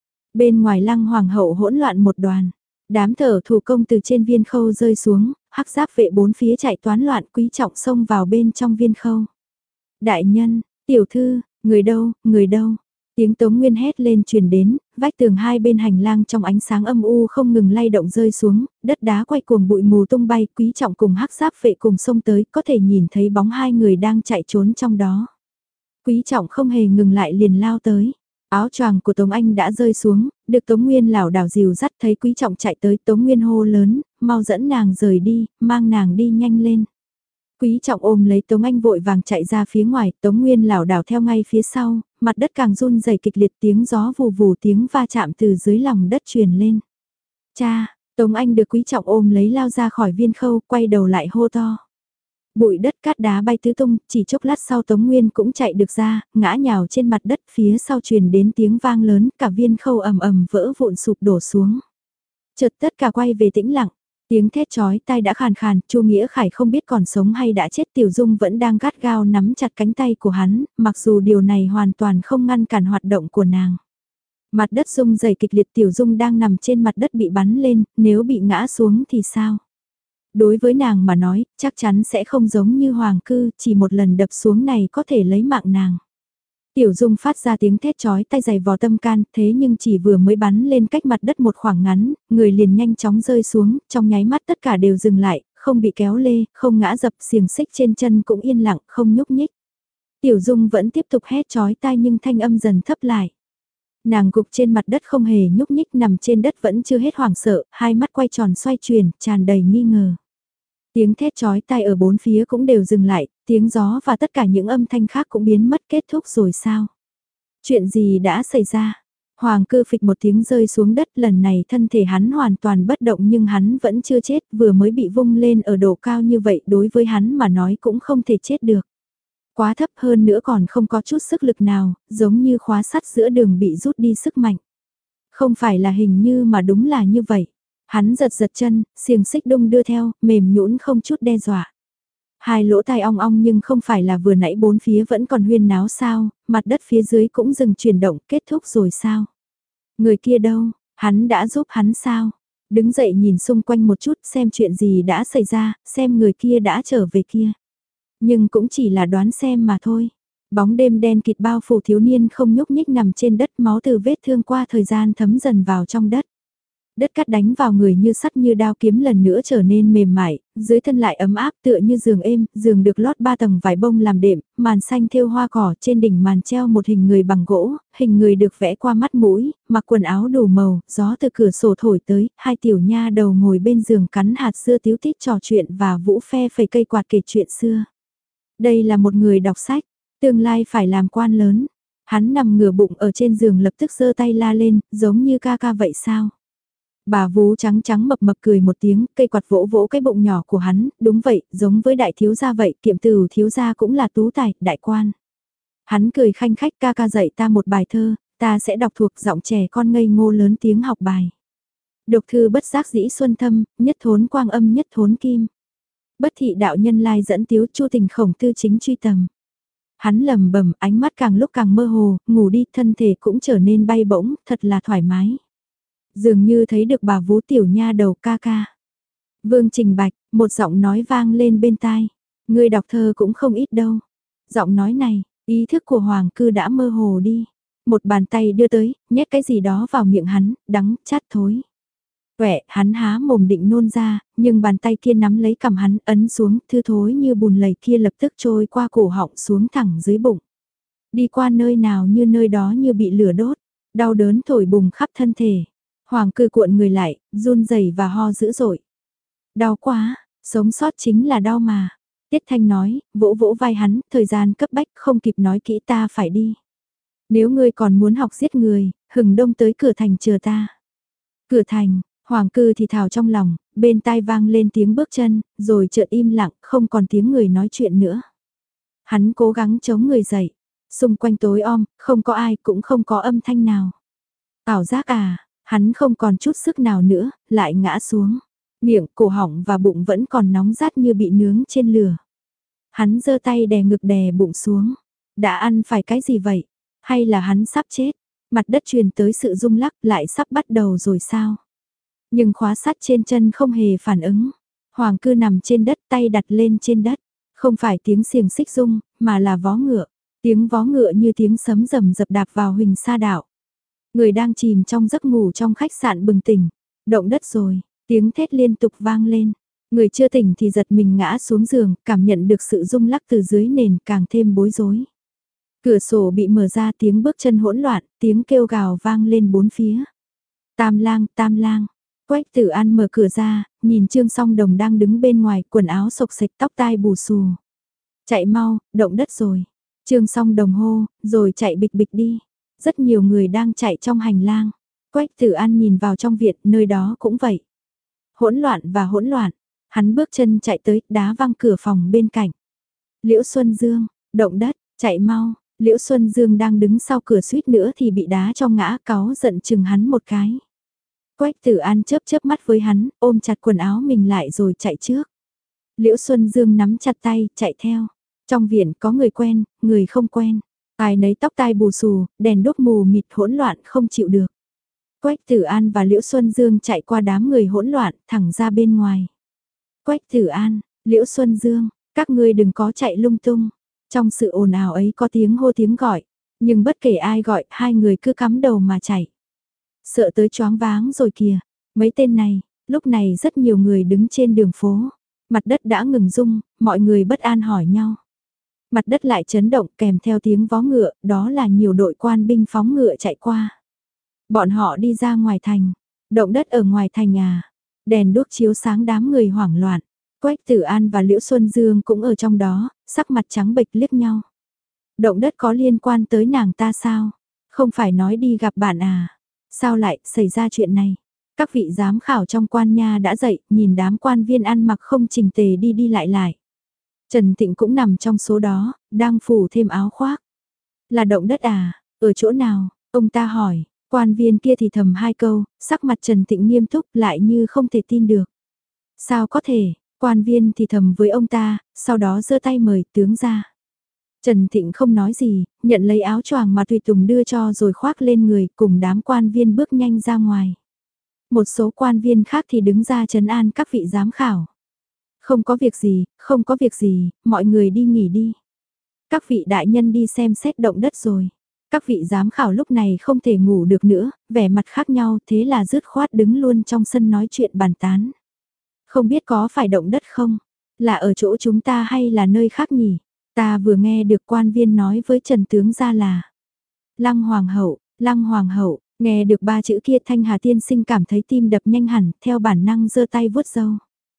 Bên ngoài Lăng Hoàng hậu hỗn loạn một đoàn, đám thợ thủ công từ trên viên khâu rơi xuống, hắc giáp vệ bốn phía chạy toán loạn, Quý Trọng xông vào bên trong viên khâu. Đại nhân, tiểu thư, người đâu, người đâu? Tiếng Tống Nguyên hét lên truyền đến, vách tường hai bên hành lang trong ánh sáng âm u không ngừng lay động rơi xuống, đất đá quay cuồng bụi mù tung bay, Quý Trọng cùng hắc giáp vệ cùng xông tới, có thể nhìn thấy bóng hai người đang chạy trốn trong đó. Quý Trọng không hề ngừng lại liền lao tới. Áo choàng của Tống Anh đã rơi xuống, được Tống Nguyên lảo đảo dìu dắt, thấy Quý Trọng chạy tới, Tống Nguyên hô lớn, mau dẫn nàng rời đi, mang nàng đi nhanh lên. Quý Trọng ôm lấy Tống Anh vội vàng chạy ra phía ngoài, Tống Nguyên lảo đảo theo ngay phía sau, mặt đất càng run rẩy kịch liệt, tiếng gió vù vù, tiếng va chạm từ dưới lòng đất truyền lên. Cha, Tống Anh được Quý Trọng ôm lấy lao ra khỏi viên khâu, quay đầu lại hô to. Bụi đất cát đá bay tứ tung, chỉ chốc lát sau Tống Nguyên cũng chạy được ra, ngã nhào trên mặt đất, phía sau truyền đến tiếng vang lớn, cả viên khâu ầm ầm vỡ vụn sụp đổ xuống. Chợt tất cả quay về tĩnh lặng. Tiếng thét chói tai đã khàn khàn, Chu Nghĩa Khải không biết còn sống hay đã chết, Tiểu Dung vẫn đang gắt gao nắm chặt cánh tay của hắn, mặc dù điều này hoàn toàn không ngăn cản hoạt động của nàng. Mặt đất rung rẩy kịch liệt, Tiểu Dung đang nằm trên mặt đất bị bắn lên, nếu bị ngã xuống thì sao? Đối với nàng mà nói, chắc chắn sẽ không giống như Hoàng Cư, chỉ một lần đập xuống này có thể lấy mạng nàng. Tiểu Dung phát ra tiếng thét chói tai dày vò tâm can, thế nhưng chỉ vừa mới bắn lên cách mặt đất một khoảng ngắn, người liền nhanh chóng rơi xuống, trong nháy mắt tất cả đều dừng lại, không bị kéo lê, không ngã dập, xiềng xích trên chân cũng yên lặng, không nhúc nhích. Tiểu Dung vẫn tiếp tục hét chói tai nhưng thanh âm dần thấp lại. Nàng gục trên mặt đất không hề nhúc nhích, nằm trên đất vẫn chưa hết hoảng sợ, hai mắt quay tròn xoay chuyển, tràn đầy nghi ngờ. Tiếng thét chói tai ở bốn phía cũng đều dừng lại, tiếng gió và tất cả những âm thanh khác cũng biến mất, kết thúc rồi sao? Chuyện gì đã xảy ra? Hoàng Cư phịch một tiếng rơi xuống đất, lần này thân thể hắn hoàn toàn bất động nhưng hắn vẫn chưa chết, vừa mới bị vung lên ở độ cao như vậy đối với hắn mà nói cũng không thể chết được. Quá thấp hơn nữa còn không có chút sức lực nào, giống như khóa sắt giữa đường bị rút đi sức mạnh. Không phải là hình như mà đúng là như vậy. Hắn giật giật chân, xiềng xích đung đưa theo, mềm nhũn không chút đe dọa. Hai lỗ tai ong ong nhưng không phải là vừa nãy bốn phía vẫn còn huyên náo sao, mặt đất phía dưới cũng dừng chuyển động, kết thúc rồi sao? Người kia đâu, hắn đã giúp hắn sao? Đứng dậy nhìn xung quanh một chút xem chuyện gì đã xảy ra, xem người kia đã trở về kia. Nhưng cũng chỉ là đoán xem mà thôi. Bóng đêm đen kịt bao phủ thiếu niên không nhúc nhích nằm trên đất, máu từ vết thương qua thời gian thấm dần vào trong đất. Đất cát đánh vào người như sắt như đao, kiếm lần nữa trở nên mềm mại, dưới thân lại ấm áp tựa như giường êm, giường được lót ba tầng vải bông làm đệm, màn xanh thêu hoa cỏ, trên đỉnh màn treo một hình người bằng gỗ, hình người được vẽ qua mắt mũi, mặc quần áo đủ màu, gió từ cửa sổ thổi tới, hai tiểu nha đầu ngồi bên giường cắn hạt dưa tíu tít trò chuyện và Vũ phe phẩy cây quạt kể chuyện xưa. Đây là một người đọc sách, tương lai phải làm quan lớn. Hắn nằm ngửa bụng ở trên giường lập tức giơ tay la lên, giống như ca ca vậy sao? Bà vú trắng trắng mập mập cười một tiếng, cây quạt vỗ vỗ cái bụng nhỏ của hắn, đúng vậy, giống với đại thiếu gia vậy, Kiệm Từ thiếu gia cũng là tú tài, đại quan. Hắn cười khanh khách, ca ca dạy ta một bài thơ, ta sẽ đọc thuộc giọng trẻ con ngây ngô lớn tiếng học bài. Độc thư bất giác dĩ xuân thâm, nhất thốn quang âm nhất thốn kim. Bất thị đạo nhân lai dẫn tiếu, chu tình khổng tư chính truy tầm. Hắn lầm bầm, ánh mắt càng lúc càng mơ hồ, ngủ đi, thân thể cũng trở nên bay bổng, thật là thoải mái. Dường như thấy được bà vú tiểu nha đầu ca ca. Vương Trình Bạch, một giọng nói vang lên bên tai. Ngươi đọc thơ cũng không ít đâu. Giọng nói này, ý thức của Hoàng Cư đã mơ hồ đi. Một bàn tay đưa tới, nhét cái gì đó vào miệng hắn, đắng, chát thối. Quẹ, hắn há mồm định nôn ra, nhưng bàn tay kia nắm lấy cằm hắn, ấn xuống, thư thối như bùn lầy kia lập tức trôi qua cổ họng xuống thẳng dưới bụng. Đi qua nơi nào như nơi đó như bị lửa đốt, đau đớn thổi bùng khắp thân thể. Hoàng Cư cuộn người lại, run rẩy và ho dữ dội. Đau quá, sống sót chính là đau mà. Tiết Thanh nói, vỗ vỗ vai hắn, thời gian cấp bách không kịp nói kỹ ta phải đi. Nếu ngươi còn muốn học giết người, hừng đông tới cửa thành chờ ta. Cửa thành, Hoàng Cư thì thào trong lòng, bên tai vang lên tiếng bước chân, rồi chợt im lặng, không còn tiếng người nói chuyện nữa. Hắn cố gắng chống người dậy, xung quanh tối om, không có ai cũng không có âm thanh nào. Ảo giác à, hắn không còn chút sức nào nữa, lại ngã xuống. Miệng, cổ họng và bụng vẫn còn nóng rát như bị nướng trên lửa. Hắn giơ tay đè ngực đè bụng xuống. Đã ăn phải cái gì vậy? Hay là hắn sắp chết? Mặt đất truyền tới sự rung lắc lại sắp bắt đầu rồi sao? Nhưng khóa sắt trên chân không hề phản ứng. Hoàng Cư nằm trên đất tay đặt lên trên đất. Không phải tiếng xiềng xích rung, mà là vó ngựa. Tiếng vó ngựa như tiếng sấm rầm dập đạp vào huỳnh sa đảo. Người đang chìm trong giấc ngủ trong khách sạn bừng tỉnh. Động đất rồi, tiếng thét liên tục vang lên. Người chưa tỉnh thì giật mình ngã xuống giường, cảm nhận được sự rung lắc từ dưới nền càng thêm bối rối. Cửa sổ bị mở ra, tiếng bước chân hỗn loạn, tiếng kêu gào vang lên bốn phía. Tam lang, tam lang. Quách Tử An mở cửa ra, nhìn Trương Song Đồng đang đứng bên ngoài, quần áo xộc xệch, tóc tai bù xù. Chạy mau, động đất rồi. Trương Song Đồng hô, rồi chạy bịch bịch đi. Rất nhiều người đang chạy trong hành lang. Quách Tử An nhìn vào trong viện, nơi đó cũng vậy. Hỗn loạn và hỗn loạn. Hắn bước chân chạy tới, đá văng cửa phòng bên cạnh. Liễu Xuân Dương, động đất, chạy mau. Liễu Xuân Dương đang đứng sau cửa suýt nữa thì bị đá cho ngã, cáu giận chừng hắn một cái. Quách Tử An chớp chớp mắt với hắn, ôm chặt quần áo mình lại rồi chạy trước. Liễu Xuân Dương nắm chặt tay, chạy theo. Trong viện có người quen, người không quen. Ai nấy tóc tai bù xù, đèn đốt mù mịt hỗn loạn không chịu được. Quách Tử An và Liễu Xuân Dương chạy qua đám người hỗn loạn, thẳng ra bên ngoài. Quách Tử An, Liễu Xuân Dương, các ngươi đừng có chạy lung tung. Trong sự ồn ào ấy có tiếng hô tiếng gọi, nhưng bất kể ai gọi, hai người cứ cắm đầu mà chạy. Sợ tới choáng váng rồi kìa, mấy tên này, lúc này rất nhiều người đứng trên đường phố. Mặt đất đã ngừng rung, mọi người bất an hỏi nhau. Mặt đất lại chấn động kèm theo tiếng vó ngựa, đó là nhiều đội quan binh phóng ngựa chạy qua. Bọn họ đi ra ngoài thành, động đất ở ngoài thành à, đèn đuốc chiếu sáng đám người hoảng loạn. Quách Tử An và Liễu Xuân Dương cũng ở trong đó, sắc mặt trắng bệch liếc nhau. Động đất có liên quan tới nàng ta sao? Không phải nói đi gặp bạn à? Sao lại xảy ra chuyện này? Các vị giám khảo trong quan nha đã dậy, nhìn đám quan viên ăn mặc không chỉnh tề đi đi lại lại. Trần Thịnh cũng nằm trong số đó, đang phủ thêm áo khoác. Là động đất à? Ở chỗ nào? Ông ta hỏi, quan viên kia thì thầm hai câu, sắc mặt Trần Thịnh nghiêm túc lại như không thể tin được. Sao có thể? Quan viên thì thầm với ông ta, sau đó giơ tay mời tướng ra. Trần Thịnh không nói gì, nhận lấy áo choàng mà Tùy Tùng đưa cho rồi khoác lên người cùng đám quan viên bước nhanh ra ngoài. Một số quan viên khác thì đứng ra trấn an các vị giám khảo. Không có việc gì, không có việc gì, mọi người đi nghỉ đi. Các vị đại nhân đi xem xét động đất rồi. Các vị giám khảo lúc này không thể ngủ được nữa, vẻ mặt khác nhau thế là dứt khoát đứng luôn trong sân nói chuyện bàn tán. Không biết có phải động đất không? Là ở chỗ chúng ta hay là nơi khác nhỉ? Ta vừa nghe được quan viên nói với Trần Tướng ra là Lăng Hoàng hậu, Lăng Hoàng hậu, nghe được ba chữ kia Thanh Hà tiên sinh cảm thấy tim đập nhanh hẳn, theo bản năng giơ tay vuốt râu.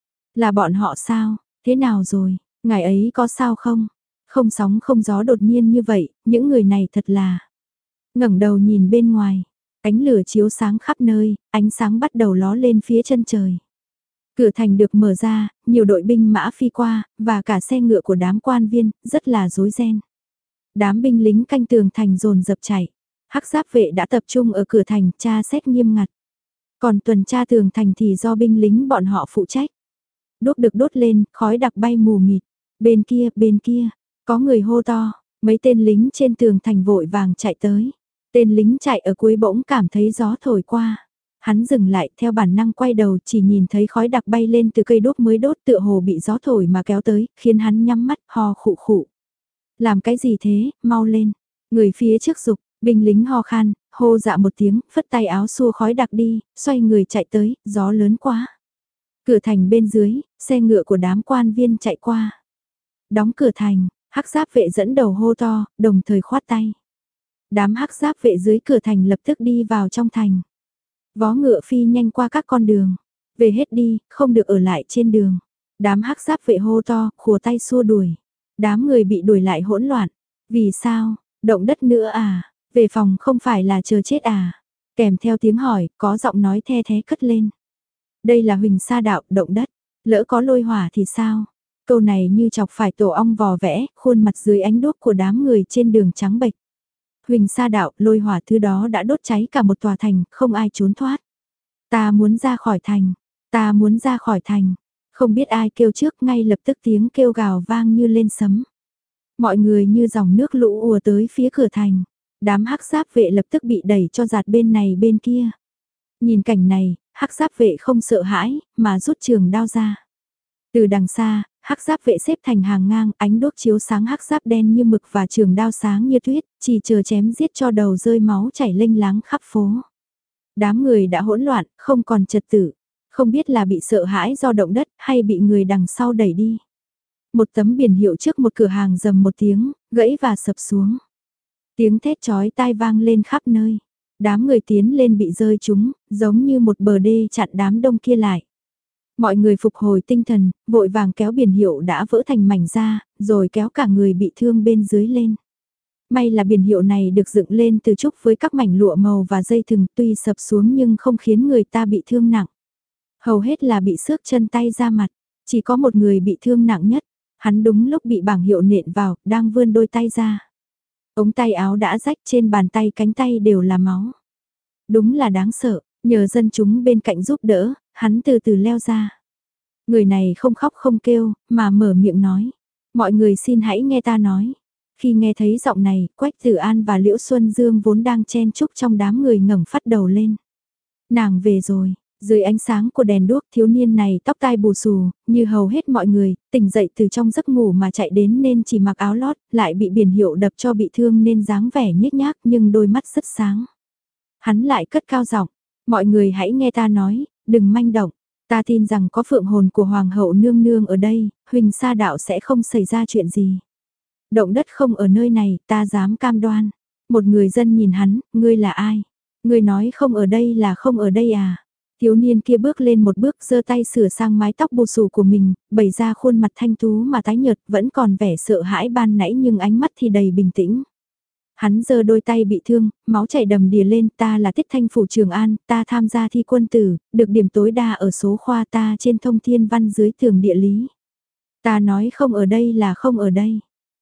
Là bọn họ sao? Thế nào rồi? Ngài ấy có sao không? Không sóng không gió đột nhiên như vậy, những người này thật là... Ngẩng đầu nhìn bên ngoài, ánh lửa chiếu sáng khắp nơi, ánh sáng bắt đầu ló lên phía chân trời. Cửa thành được mở ra, nhiều đội binh mã phi qua, và cả xe ngựa của đám quan viên, rất là rối ren. Đám binh lính canh tường thành dồn dập chạy. Hắc giáp vệ đã tập trung ở cửa thành, tra xét nghiêm ngặt. Còn tuần tra tường thành thì do binh lính bọn họ phụ trách. Đốt được đốt lên, khói đặc bay mù mịt. Bên kia, bên kia, có người hô to, mấy tên lính trên tường thành vội vàng chạy tới. Tên lính chạy ở cuối bỗng cảm thấy gió thổi qua. Hắn dừng lại, theo bản năng quay đầu, chỉ nhìn thấy khói đặc bay lên từ cây đốt mới đốt, tựa hồ bị gió thổi mà kéo tới, khiến hắn nhắm mắt, ho khụ khụ. Làm cái gì thế, mau lên. Người phía trước dục, binh lính ho khan, hô dạ một tiếng, phất tay áo xua khói đặc đi, xoay người chạy tới, gió lớn quá. Cửa thành bên dưới, xe ngựa của đám quan viên chạy qua. Đóng cửa thành, hắc giáp vệ dẫn đầu hô to, đồng thời khoát tay. Đám hắc giáp vệ dưới cửa thành lập tức đi vào trong thành. Vó ngựa phi nhanh qua các con đường. Về hết đi, không được ở lại trên đường. Đám hắc giáp vệ hô to, khùa tay xua đuổi. Đám người bị đuổi lại hỗn loạn. Vì sao, động đất nữa à? Về phòng không phải là chờ chết à? Kèm theo tiếng hỏi, có giọng nói the thế cất lên. Đây là Huỳnh Sa Đạo, động đất. Lỡ có lôi hỏa thì sao? Câu này như chọc phải tổ ong vò vẽ, khuôn mặt dưới ánh đuốc của đám người trên đường trắng bệch. Huỳnh Sa Đạo, lôi hỏa thứ đó đã đốt cháy cả một tòa thành, không ai trốn thoát. Ta muốn ra khỏi thành, ta muốn ra khỏi thành. Không biết ai kêu trước, ngay lập tức tiếng kêu gào vang như lên sấm. Mọi người như dòng nước lũ ùa tới phía cửa thành. Đám hắc giáp vệ lập tức bị đẩy cho giạt bên này bên kia. Nhìn cảnh này, hắc giáp vệ không sợ hãi, mà rút trường đao ra. Từ đằng xa, hắc giáp vệ xếp thành hàng ngang, ánh đuốc chiếu sáng hắc giáp đen như mực và trường đao sáng như tuyết, chỉ chờ chém giết cho đầu rơi máu chảy lênh láng khắp phố. Đám người đã hỗn loạn, không còn trật tự, không biết là bị sợ hãi do động đất hay bị người đằng sau đẩy đi. Một tấm biển hiệu trước một cửa hàng rầm một tiếng, gãy và sập xuống. Tiếng thét chói tai vang lên khắp nơi. Đám người tiến lên bị rơi trúng, giống như một bờ đê chặn đám đông kia lại. Mọi người phục hồi tinh thần, vội vàng kéo biển hiệu đã vỡ thành mảnh ra, rồi kéo cả người bị thương bên dưới lên. May là biển hiệu này được dựng lên từ trúc với các mảnh lụa màu và dây thừng, tuy sập xuống nhưng không khiến người ta bị thương nặng. Hầu hết là bị xước chân tay ra mặt, chỉ có một người bị thương nặng nhất. Hắn đúng lúc bị bảng hiệu nện vào, đang vươn đôi tay ra. Ống tay áo đã rách, trên bàn tay cánh tay đều là máu. Đúng là đáng sợ, nhờ dân chúng bên cạnh giúp đỡ, hắn từ từ leo ra. Người này không khóc không kêu, mà mở miệng nói. Mọi người xin hãy nghe ta nói. Khi nghe thấy giọng này, Quách Tử An và Liễu Xuân Dương vốn đang chen chúc trong đám người ngẩng phát đầu lên. Nàng về rồi. Dưới ánh sáng của đèn đuốc, thiếu niên này tóc tai bù xù, như hầu hết mọi người, tỉnh dậy từ trong giấc ngủ mà chạy đến nên chỉ mặc áo lót, lại bị biển hiệu đập cho bị thương nên dáng vẻ nhếch nhác nhưng đôi mắt rất sáng. Hắn lại cất cao giọng, mọi người hãy nghe ta nói, đừng manh động, ta tin rằng có phượng hồn của Hoàng hậu nương nương ở đây, Huỳnh Sa Đạo sẽ không xảy ra chuyện gì. Động đất không ở nơi này, ta dám cam đoan. Một người dân nhìn hắn, ngươi là ai? Ngươi nói không ở đây là không ở đây à? Thiếu niên kia bước lên một bước, giơ tay sửa sang mái tóc bù xù của mình, bày ra khuôn mặt thanh tú mà tái nhợt, vẫn còn vẻ sợ hãi ban nãy nhưng ánh mắt thì đầy bình tĩnh. Hắn giơ đôi tay bị thương, máu chảy đầm đìa lên, ta là Tiết Thanh Phủ Trường An, ta tham gia thi quân tử, được điểm tối đa ở số khoa ta trên thông thiên văn dưới tường địa lý. Ta nói không ở đây là không ở đây.